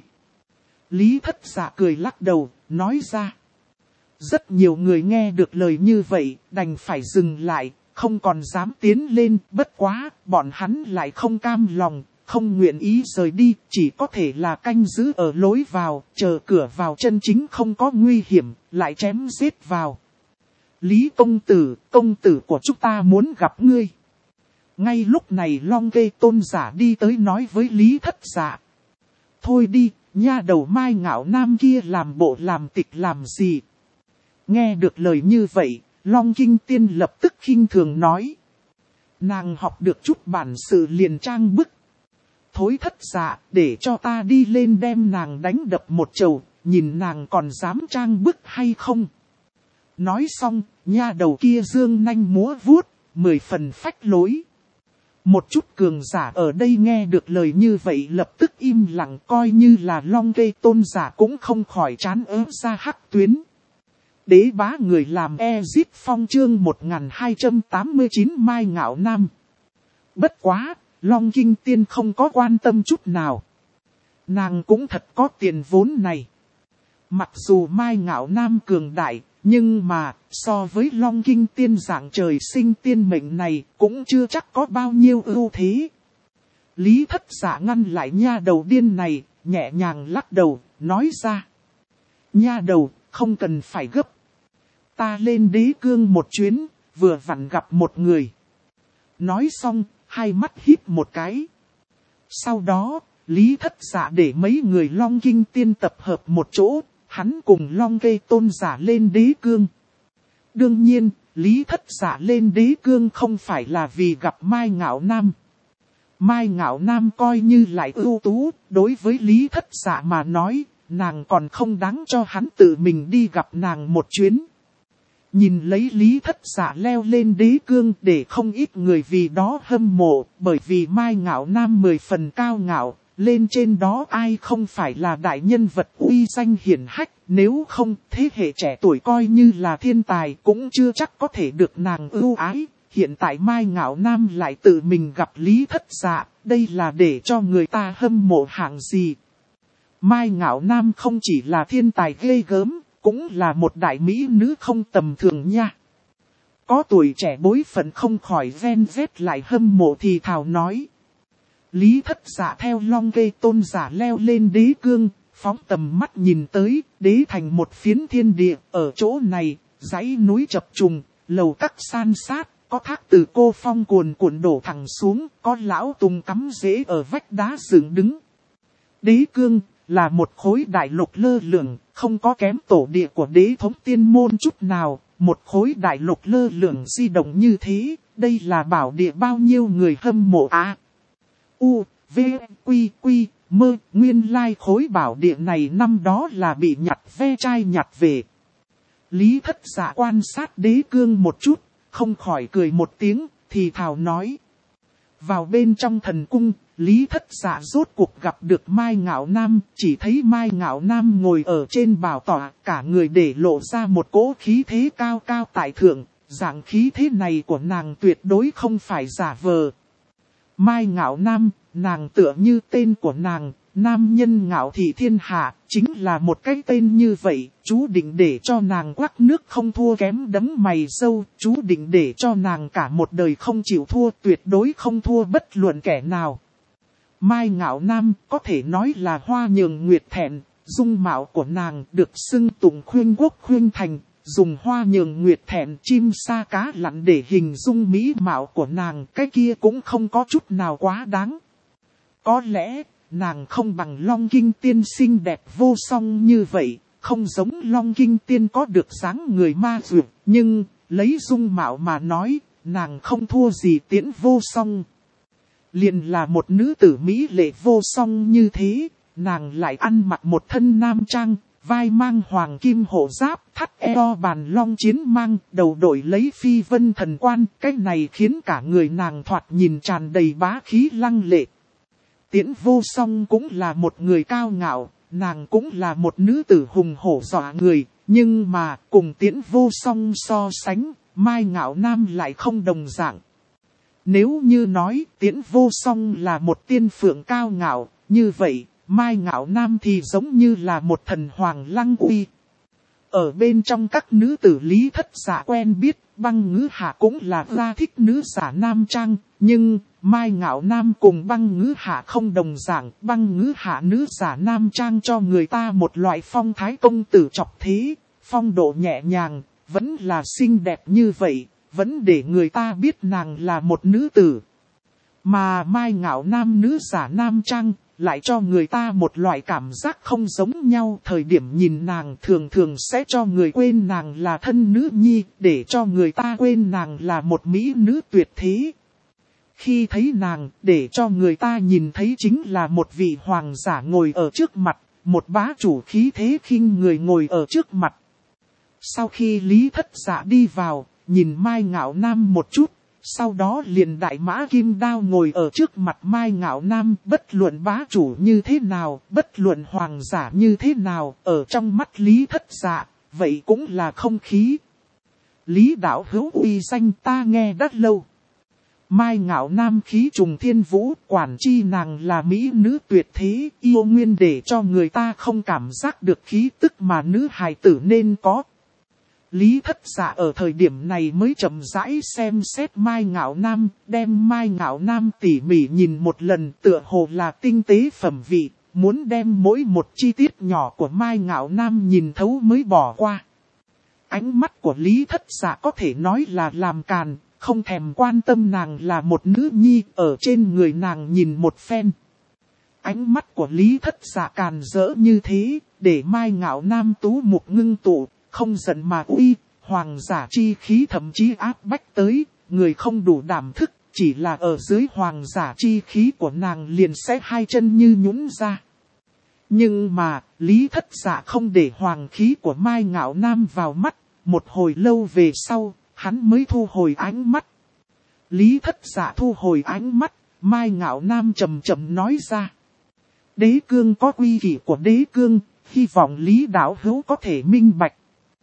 Lý Thất Dạ cười lắc đầu, nói ra. Rất nhiều người nghe được lời như vậy, đành phải dừng lại, không còn dám tiến lên, bất quá, bọn hắn lại không cam lòng, không nguyện ý rời đi, chỉ có thể là canh giữ ở lối vào, chờ cửa vào chân chính không có nguy hiểm, lại chém giết vào. Lý công tử của chúng ta muốn gặp ngươi. Ngay lúc này Long Kê Tôn Giả đi tới nói với Lý Thất Dạ. Thôi đi, nha đầu Mai Ngạo Nam kia làm bộ làm tịch làm gì? Nghe được lời như vậy, Long Kinh Tiên lập tức khinh thường nói. Nàng học được chút bản sự liền trang bức. Thối Thất Dạ, để cho ta đi lên đem nàng đánh đập một chầu, nhìn nàng còn dám trang bức hay không. Nói xong, nha đầu kia dương nanh múa vuốt, 10 phần phách lối. Một chút cường giả ở đây nghe được lời như vậy lập tức im lặng, coi như là Long Kê tôn giả cũng không khỏi chán ớt ra hắc tuyến. Đế bá người làm Ezip Phong chương 1289 Mai Ngạo Nam. Bất quá, Long Kinh Tiên không có quan tâm chút nào. Nàng cũng thật có tiền vốn này. Mặc dù Mai Ngạo Nam cường đại, nhưng mà, so với Long Kinh Tiên dạng trời sinh tiên mệnh này, cũng chưa chắc có bao nhiêu ưu thế. Lý Thất Dạ ngăn lại nha đầu điên này, nhẹ nhàng lắc đầu, nói ra. Nha đầu, không cần phải gấp. Ta lên đế cương một chuyến, vừa vặn gặp một người. Nói xong, hai mắt híp một cái. Sau đó, Lý Thất Dạ để mấy người Long Kinh Tiên tập hợp một chỗ, hắn cùng Long Kê tôn giả lên đế cương. Đương nhiên, Lý Thất Dạ lên đế cương không phải là vì gặp Mai Ngạo Nam. Mai Ngạo Nam coi như lại ưu tú, đối với Lý Thất Dạ mà nói, nàng còn không đáng cho hắn tự mình đi gặp nàng một chuyến. Nhìn lấy Lý Thất Dạ leo lên đế cương để không ít người vì đó hâm mộ, bởi vì Mai Ngạo Nam 10 phần cao ngạo, lên trên đó ai không phải là đại nhân vật uy danh hiển hách, nếu không thế hệ trẻ tuổi coi như là thiên tài cũng chưa chắc có thể được nàng ưu ái. Hiện tại Mai Ngạo Nam lại tự mình gặp Lý Thất Dạ, đây là để cho người ta hâm mộ hạng gì. Mai Ngạo Nam không chỉ là thiên tài ghê gớm, cũng là một đại mỹ nữ không tầm thường nha. Có tuổi trẻ bối phận không khỏi ven vét lại hâm mộ thì thào nói. Lý Thất Dạ theo Long Kê tôn giả leo lên đế cương, phóng tầm mắt nhìn tới, đế thành một phiến thiên địa, ở chỗ này, dãy núi chập trùng, lầu các san sát, có thác từ cô phong cuồn cuộn đổ thẳng xuống, có lão tùng cắm rễ ở vách đá dựng đứng. Đế cương là một khối đại lục lơ lửng, không có kém tổ địa của đế thống tiên môn chút nào, một khối đại lục lơ lửng di động như thế, đây là bảo địa bao nhiêu người hâm mộ á. U, V, Quy, Quy, Mơ, nguyên lai khối bảo địa này năm đó là bị nhặt ve chai nhặt về. Lý Thất Dạ quan sát đế cương một chút, không khỏi cười một tiếng, thì thào nói. Vào bên trong thần cung, Lý Thất Dạ rốt cuộc gặp được Mai Ngạo Nam, chỉ thấy Mai Ngạo Nam ngồi ở trên bảo tọa, cả người để lộ ra một cỗ khí thế cao cao tại thượng, dạng khí thế này của nàng tuyệt đối không phải giả vờ. Mai Ngạo Nam, nàng tựa như tên của nàng, nam nhân ngạo thị thiên hạ, chính là một cái tên như vậy, chú định để cho nàng quắc nước không thua kém đấng mày râu, chú định để cho nàng cả một đời không chịu thua, tuyệt đối không thua bất luận kẻ nào. Mai Ngạo Nam có thể nói là hoa nhường nguyệt thẹn, dung mạo của nàng được xưng tụng khuyên quốc khuyên thành, dùng hoa nhường nguyệt thẹn chim sa cá lặn để hình dung mỹ mạo của nàng, cái kia cũng không có chút nào quá đáng. Có lẽ, nàng không bằng Long Kinh Tiên xinh đẹp vô song như vậy, không giống Long Kinh Tiên có được dáng người ma dược, nhưng, lấy dung mạo mà nói, nàng không thua gì Tiễn Vô Song. Liền là một nữ tử mỹ lệ vô song như thế, nàng lại ăn mặc một thân nam trang, vai mang hoàng kim hộ giáp, thắt eo bàn long chiến mang, đầu đội lấy phi vân thần quan, cái này khiến cả người nàng thoạt nhìn tràn đầy bá khí lăng lệ. Tiễn Vô Song cũng là một người cao ngạo, nàng cũng là một nữ tử hùng hổ dọa người, nhưng mà cùng Tiễn Vô Song so sánh, Mai Ngạo Nam lại không đồng dạng. Nếu như nói Tiễn Vô Song là một tiên phượng cao ngạo, như vậy, Mai Ngạo Nam thì giống như là một thần hoàng lăng uy. Ở bên trong các nữ tử Lý Thất Dạ quen biết, Băng Ngữ Hạ cũng là ra thích nữ giả nam trang, nhưng Mai Ngạo Nam cùng Băng Ngữ Hạ không đồng dạng, Băng Ngữ Hạ nữ giả nam trang cho người ta một loại phong thái công tử chọc thế, phong độ nhẹ nhàng, vẫn là xinh đẹp như vậy, vẫn để người ta biết nàng là một nữ tử. Mà Mai Ngạo Nam nữ giả nam trang, lại cho người ta một loại cảm giác không giống nhau. Thời điểm nhìn nàng thường thường sẽ cho người quên nàng là thân nữ nhi, để cho người ta quên nàng là một mỹ nữ tuyệt thế. Khi thấy nàng, để cho người ta nhìn thấy chính là một vị hoàng giả ngồi ở trước mặt, một bá chủ khí thế khinh người ngồi ở trước mặt. Sau khi Lý Thất Dạ đi vào, nhìn Mai Ngạo Nam một chút, sau đó liền đại mã kim đao ngồi ở trước mặt Mai Ngạo Nam. Bất luận bá chủ như thế nào, bất luận hoàng giả như thế nào, ở trong mắt Lý Thất Dạ, vậy cũng là không khí. Lý đạo hữu uy danh ta nghe đã lâu. Mai Ngạo Nam khí trùng thiên vũ, quản chi nàng là mỹ nữ tuyệt thế, yêu nguyên để cho người ta không cảm giác được khí tức mà nữ hài tử nên có. Lý Thất Dạ ở thời điểm này mới chậm rãi xem xét Mai Ngạo Nam, đem Mai Ngạo Nam tỉ mỉ nhìn một lần, tựa hồ là tinh tế phẩm vị, muốn đem mỗi một chi tiết nhỏ của Mai Ngạo Nam nhìn thấu mới bỏ qua. Ánh mắt của Lý Thất Dạ có thể nói là làm càn, không thèm quan tâm nàng là một nữ nhi, ở trên người nàng nhìn một phen. Ánh mắt của Lý Thất Dạ càn rỡ như thế, để Mai Ngạo Nam tú mục ngưng tụ, không giận mà uy, hoàng giả chi khí thậm chí áp bách tới, người không đủ đảm thức, chỉ là ở dưới hoàng giả chi khí của nàng liền sẽ hai chân như nhũn ra. Nhưng mà, Lý Thất Dạ không để hoàng khí của Mai Ngạo Nam vào mắt, một hồi lâu về sau, hắn mới thu hồi ánh mắt. Lý Thất Dạ thu hồi ánh mắt, Mai Ngạo Nam chậm chậm nói ra. Đế cương có quy kỷ của đế cương, hy vọng Lý đạo hữu có thể minh bạch.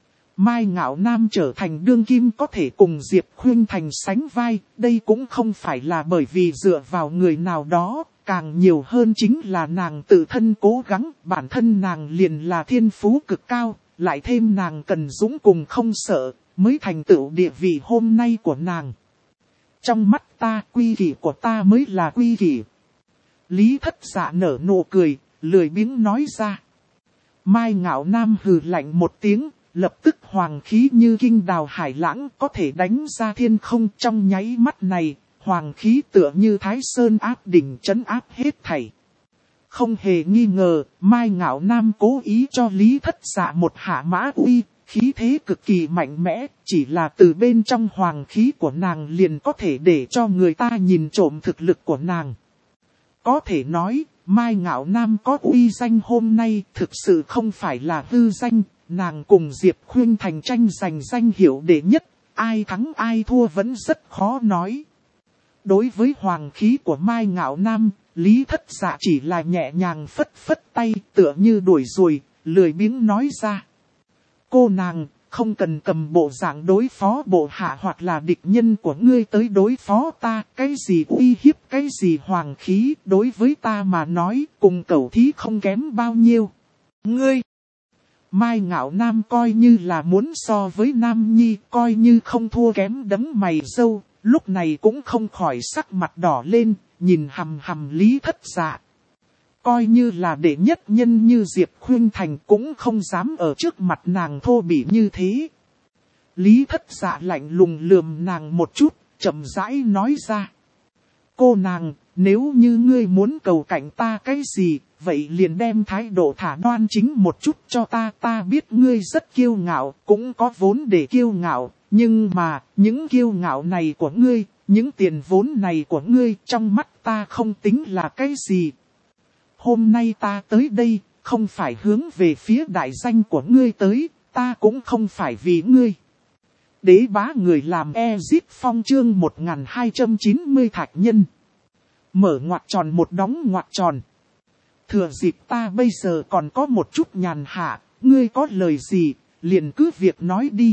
Mai Ngạo Nam trở thành đương kim có thể cùng Diệp Khuynh Thành sánh vai, đây cũng không phải là bởi vì dựa vào người nào đó, càng nhiều hơn chính là nàng tự thân cố gắng, bản thân nàng liền là thiên phú cực cao, lại thêm nàng cần dũng cùng không sợ, mới thành tựu địa vị hôm nay của nàng. Trong mắt ta, quy kỷ của ta mới là quy kỷ. Lý Thất Dạ nở nụ cười, lười biếng nói ra. Mai Ngạo Nam hừ lạnh một tiếng, lập tức hoàng khí như kinh đào hải lãng có thể đánh ra thiên không. Trong nháy mắt này, hoàng khí tựa như Thái Sơn áp đỉnh trấn áp hết thảy. Không hề nghi ngờ, Mai Ngạo Nam cố ý cho Lý Thất Dạ một hạ mã uy, khí thế cực kỳ mạnh mẽ, chỉ là từ bên trong hoàng khí của nàng liền có thể để cho người ta nhìn trộm thực lực của nàng. Có thể nói, Mai Ngạo Nam có uy danh hôm nay thực sự không phải là hư danh, nàng cùng Diệp Khuynh Thành tranh giành danh hiệu đệ nhất, ai thắng ai thua vẫn rất khó nói. Đối với hoàng khí của Mai Ngạo Nam, Lý Thất Dạ chỉ là nhẹ nhàng phất phất tay tựa như đuổi ruồi, lười biếng nói ra. Cô nàng, không cần cầm bộ dạng đối phó bộ hạ hoặc là địch nhân của ngươi tới đối phó ta, cái gì uy hiếp, cái gì hoàng khí, đối với ta mà nói, cùng cẩu thí không kém bao nhiêu. Ngươi! Mai Ngạo Nam coi như là muốn so với Nam Nhi, coi như không thua kém đấm mày râu, lúc này cũng không khỏi sắc mặt đỏ lên, nhìn hằm hằm Lý Thất Dạ. Coi như là đệ nhất nhân như Diệp Khuynh Thành cũng không dám ở trước mặt nàng thô bỉ như thế. Lý Thất Dạ lạnh lùng lườm nàng một chút, chậm rãi nói ra. Cô nàng, nếu như ngươi muốn cầu cạnh ta cái gì, vậy liền đem thái độ thả đoan chính một chút cho ta. Ta biết ngươi rất kiêu ngạo, cũng có vốn để kiêu ngạo, nhưng mà, những kiêu ngạo này của ngươi, những tiền vốn này của ngươi trong mắt ta không tính là cái gì. Hôm nay ta tới đây, không phải hướng về phía đại danh của ngươi tới, ta cũng không phải vì ngươi. Đế bá người làm Ezip Phong chương 1290 thạch nhân. Mở ngoặc tròn một đóng ngoặc tròn. Thừa dịp ta bây giờ còn có một chút nhàn hạ, ngươi có lời gì, liền cứ việc nói đi.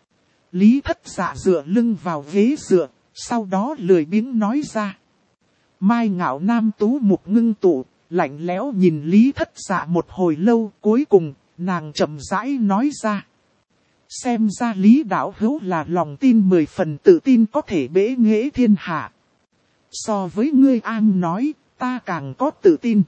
Lý Thất Dạ dựa lưng vào ghế dựa, sau đó lười biếng nói ra. Mai Ngạo Nam tú mục ngưng tụ, lạnh lẽo nhìn Lý Thất Dạ một hồi lâu, cuối cùng, nàng chậm rãi nói ra. Xem ra Lý đạo hữu là lòng tin 10 phần tự tin có thể bẽ nghễ thiên hạ. So với ngươi an nói, ta càng có tự tin.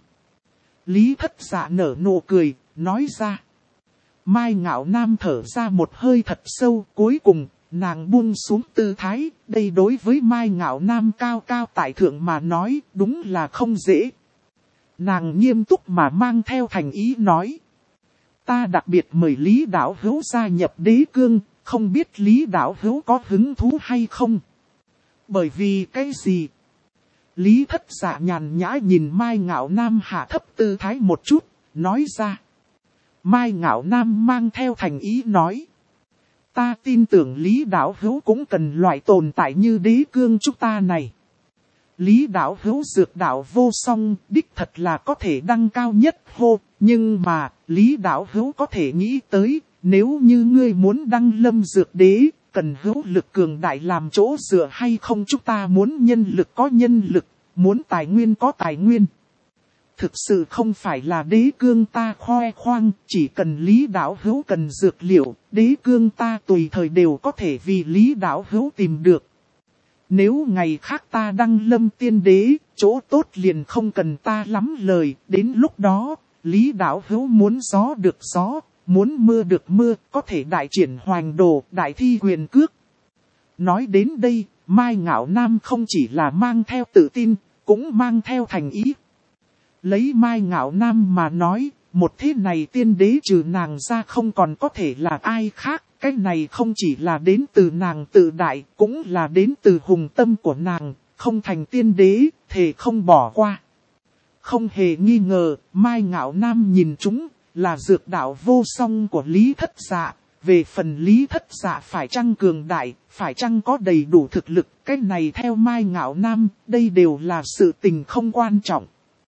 Lý Thất Dạ nở nụ cười, nói ra. Mai Ngạo Nam thở ra một hơi thật sâu, cuối cùng, nàng buông xuống tư thái, đây đối với Mai Ngạo Nam cao cao tại thượng mà nói, đúng là không dễ. Nàng nghiêm túc mà mang theo thành ý nói. Ta đặc biệt mời Lý đạo hữu gia nhập đế cương, không biết Lý đạo hữu có hứng thú hay không? Bởi vì cái gì? Lý Thất Dạ nhàn nhã nhìn Mai Ngạo Nam hạ thấp tư thái một chút, nói ra. Mai Ngạo Nam mang theo thành ý nói. Ta tin tưởng Lý đạo hữu cũng cần loại tồn tại như đế cương chúng ta này. Lý đạo hữu dược đạo vô song, đích thật là có thể đăng cao nhất hô, nhưng mà, Lý đạo hữu có thể nghĩ tới, nếu như ngươi muốn đăng lâm dược đế, cần hữu lực cường đại làm chỗ dựa hay không, chúng ta muốn nhân lực có nhân lực, muốn tài nguyên có tài nguyên. Thực sự không phải là đế cương ta khoe khoang, chỉ cần Lý đạo hữu cần dược liệu, đế cương ta tùy thời đều có thể vì Lý đạo hữu tìm được. Nếu ngày khác ta đăng lâm tiên đế, chỗ tốt liền không cần ta lắm lời, đến lúc đó, Lý đạo hữu muốn gió được gió, muốn mưa được mưa, có thể đại triển hoành đồ, đại thi quyền cước. Nói đến đây, Mai Ngạo Nam không chỉ là mang theo tự tin, cũng mang theo thành ý. Lấy Mai Ngạo Nam mà nói, một thế này tiên đế trừ nàng ra không còn có thể là ai khác. Cái này không chỉ là đến từ nàng tự đại, cũng là đến từ hùng tâm của nàng, không thành tiên đế, thề không bỏ qua. Không hề nghi ngờ, Mai Ngạo Nam nhìn chúng, là dược đạo vô song của Lý Thất Dạ. Về phần Lý Thất Dạ phải chăng cường đại, phải chăng có đầy đủ thực lực, cái này theo Mai Ngạo Nam, đây đều là sự tình không quan trọng.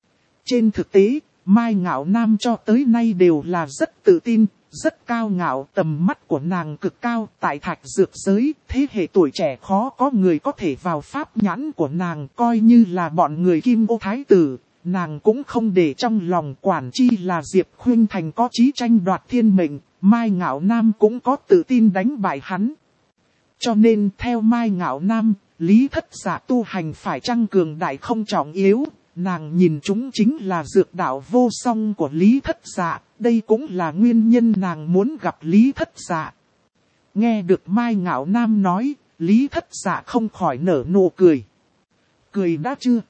Trên thực tế, Mai Ngạo Nam cho tới nay đều là rất tự tin, rất cao ngạo, tầm mắt của nàng cực cao, tại thạch dược giới, thế hệ tuổi trẻ khó có người có thể vào pháp nhãn của nàng, coi như là bọn người Kim Ô Thái Tử, nàng cũng không để trong lòng, quản chi là Diệp Khuynh Thành có chí tranh đoạt thiên mệnh, Mai Ngạo Nam cũng có tự tin đánh bại hắn. Cho nên theo Mai Ngạo Nam, Lý Thất Dạ tu hành phải chăng cường đại không trọng yếu. Nàng nhìn chúng chính là dược đạo vô song của Lý Thất Dạ, đây cũng là nguyên nhân nàng muốn gặp Lý Thất Dạ. Nghe được Mai Ngạo Nam nói, Lý Thất Dạ không khỏi nở nụ cười. Cười đã chưa?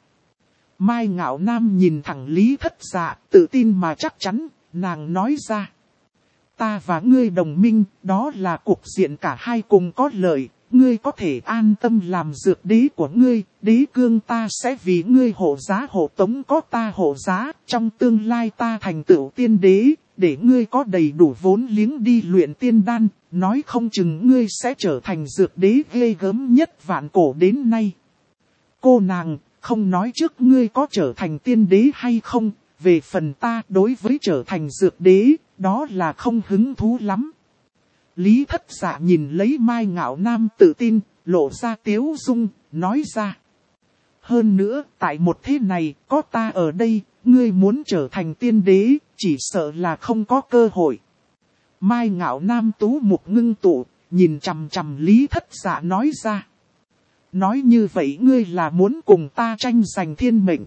Mai Ngạo Nam nhìn thẳng Lý Thất Dạ, tự tin mà chắc chắn, nàng nói ra. Ta và ngươi đồng minh, đó là cuộc diện cả hai cùng có lợi. Ngươi có thể an tâm làm dược đế của ngươi, đế cương ta sẽ vì ngươi hộ giá hộ tống, có ta hộ giá, trong tương lai ta thành tựu tiên đế, để ngươi có đầy đủ vốn liếng đi luyện tiên đan, nói không chừng ngươi sẽ trở thành dược đế ghê gớm nhất vạn cổ đến nay. Cô nàng, không nói trước ngươi có trở thành tiên đế hay không, về phần ta đối với trở thành dược đế, đó là không hứng thú lắm. Lý Thất Dạ nhìn lấy Mai Ngạo Nam tự tin, lộ ra tiếu dung, nói ra. Hơn nữa, tại một thế này, có ta ở đây, ngươi muốn trở thành tiên đế, chỉ sợ là không có cơ hội. Mai Ngạo Nam tú mục ngưng tụ, nhìn chằm chằm Lý Thất Dạ nói ra. Nói như vậy ngươi là muốn cùng ta tranh giành thiên mệnh.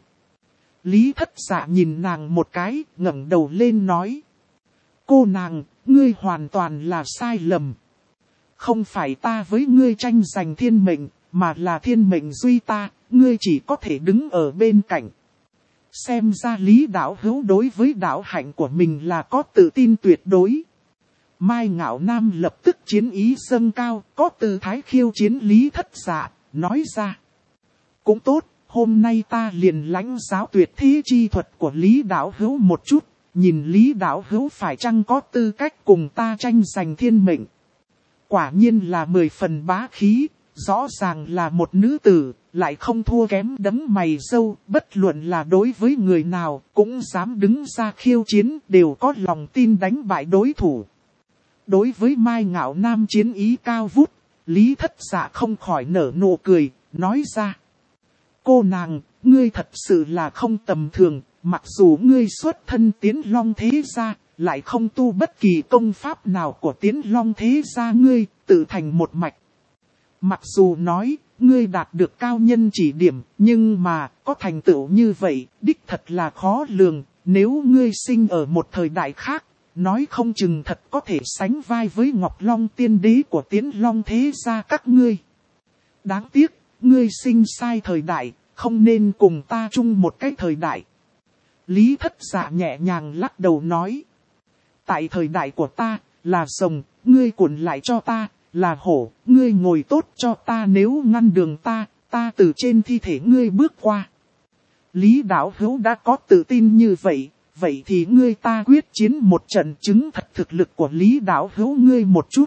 Lý Thất Dạ nhìn nàng một cái, ngẩng đầu lên nói. Cô nàng, ngươi hoàn toàn là sai lầm. Không phải ta với ngươi tranh giành thiên mệnh, mà là thiên mệnh duy ta, ngươi chỉ có thể đứng ở bên cạnh. Xem ra Lý đạo hữu đối với đạo hạnh của mình là có tự tin tuyệt đối. Mai Ngạo Nam lập tức chiến ý dâng cao, có tư thái khiêu chiến Lý Thất Dạ, nói ra. Cũng tốt, hôm nay ta liền lãnh giáo tuyệt thế chi thuật của Lý đạo hữu một chút. Nhìn Lý đạo hữu phải chăng có tư cách cùng ta tranh giành thiên mệnh. Quả nhiên là 10 phần bá khí, rõ ràng là một nữ tử, lại không thua kém đấm mày râu, bất luận là đối với người nào, cũng dám đứng ra khiêu chiến, đều có lòng tin đánh bại đối thủ. Đối với Mai Ngạo Nam chiến ý cao vút, Lý Thất Dạ không khỏi nở nụ cười, nói ra. Cô nàng, ngươi thật sự là không tầm thường. Mặc dù ngươi xuất thân Tiến Long thế gia, lại không tu bất kỳ công pháp nào của Tiến Long thế gia ngươi, tự thành một mạch. Mặc dù nói, ngươi đạt được cao nhân chỉ điểm, nhưng mà, có thành tựu như vậy, đích thật là khó lường, nếu ngươi sinh ở một thời đại khác, nói không chừng thật có thể sánh vai với Ngọc Long tiên đế của Tiến Long thế gia các ngươi. Đáng tiếc, ngươi sinh sai thời đại, không nên cùng ta chung một cái thời đại. Lý Thất Dạ nhẹ nhàng lắc đầu nói. Tại thời đại của ta, là rồng, ngươi cuộn lại cho ta, là hổ, ngươi ngồi tốt cho ta, nếu ngăn đường ta, ta từ trên thi thể ngươi bước qua. Lý đạo hữu đã có tự tin như vậy, vậy thì ngươi ta quyết chiến một trận, chứng thật thực lực của Lý đạo hữu ngươi một chút.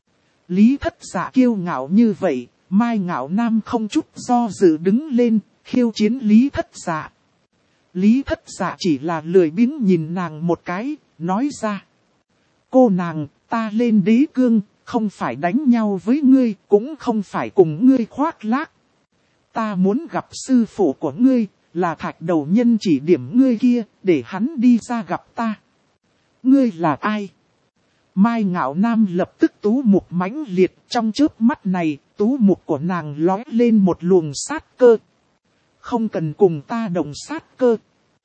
Lý Thất Dạ kiêu ngạo như vậy, Mai Ngạo Nam không chút do dự đứng lên, khiêu chiến Lý Thất Dạ. Lý Thất Dạ chỉ là lười biếng nhìn nàng một cái, nói ra. Cô nàng, ta lên đế cương, không phải đánh nhau với ngươi, cũng không phải cùng ngươi khoác lác. Ta muốn gặp sư phụ của ngươi, là Thạch Đầu Nhân chỉ điểm ngươi kia, để hắn đi ra gặp ta. Ngươi là ai? Mai Ngạo Nam lập tức tú mục mãnh liệt, trong chớp mắt này, tú mục của nàng lóe lên một luồng sát cơ. Không cần cùng ta động sát cơ.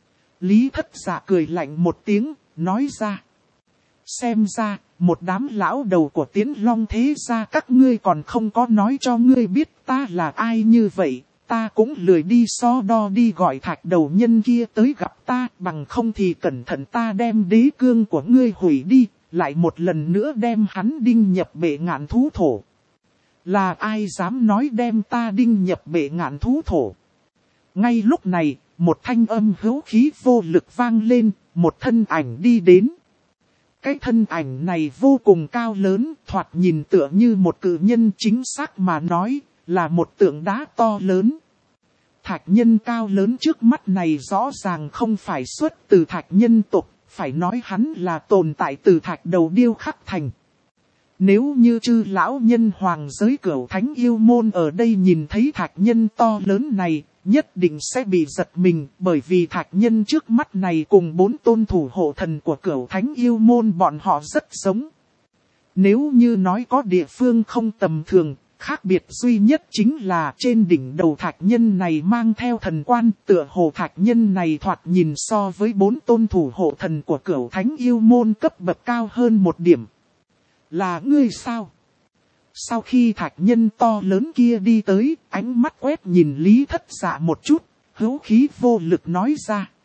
Lý Thất Dạ cười lạnh một tiếng, nói ra. Xem ra, một đám lão đầu của Tiến Long thế gia các ngươi còn không có nói cho ngươi biết ta là ai như vậy. Ta cũng lười đi so đo đi gọi Thạch Đầu Nhân kia tới gặp ta, bằng không thì cẩn thận ta đem đế cương của ngươi hủy đi, lại một lần nữa đem hắn đinh nhập bệ ngạn thú thổ. Là ai dám nói đem ta đinh nhập bệ ngạn thú thổ? Ngay lúc này, một thanh âm hữu khí vô lực vang lên, một thân ảnh đi đến. Cái thân ảnh này vô cùng cao lớn, thoạt nhìn tựa như một cự nhân, chính xác mà nói, là một tượng đá to lớn. Thạch nhân cao lớn trước mắt này rõ ràng không phải xuất từ thạch nhân tộc, phải nói hắn là tồn tại từ thạch đầu điêu khắc thành. Nếu như chư lão nhân hoàng giới Cửu Thánh Yêu Môn ở đây nhìn thấy thạch nhân to lớn này, nhất định sẽ bị giật mình, bởi vì thạch nhân trước mắt này cùng 4 tôn thủ hộ thần của Cửu Thánh Yêu Môn bọn họ rất giống. Nếu như nói có địa phương không tầm thường, khác biệt duy nhất chính là trên đỉnh đầu thạch nhân này mang theo thần quan, tựa hồ thạch nhân này thoạt nhìn so với 4 tôn thủ hộ thần của Cửu Thánh Yêu Môn cấp bậc cao hơn một điểm. Là ngươi sao? Sau khi thạch nhân to lớn kia đi tới, ánh mắt quét nhìn Lý Thất Dạ một chút, hữu khí vô lực nói ra.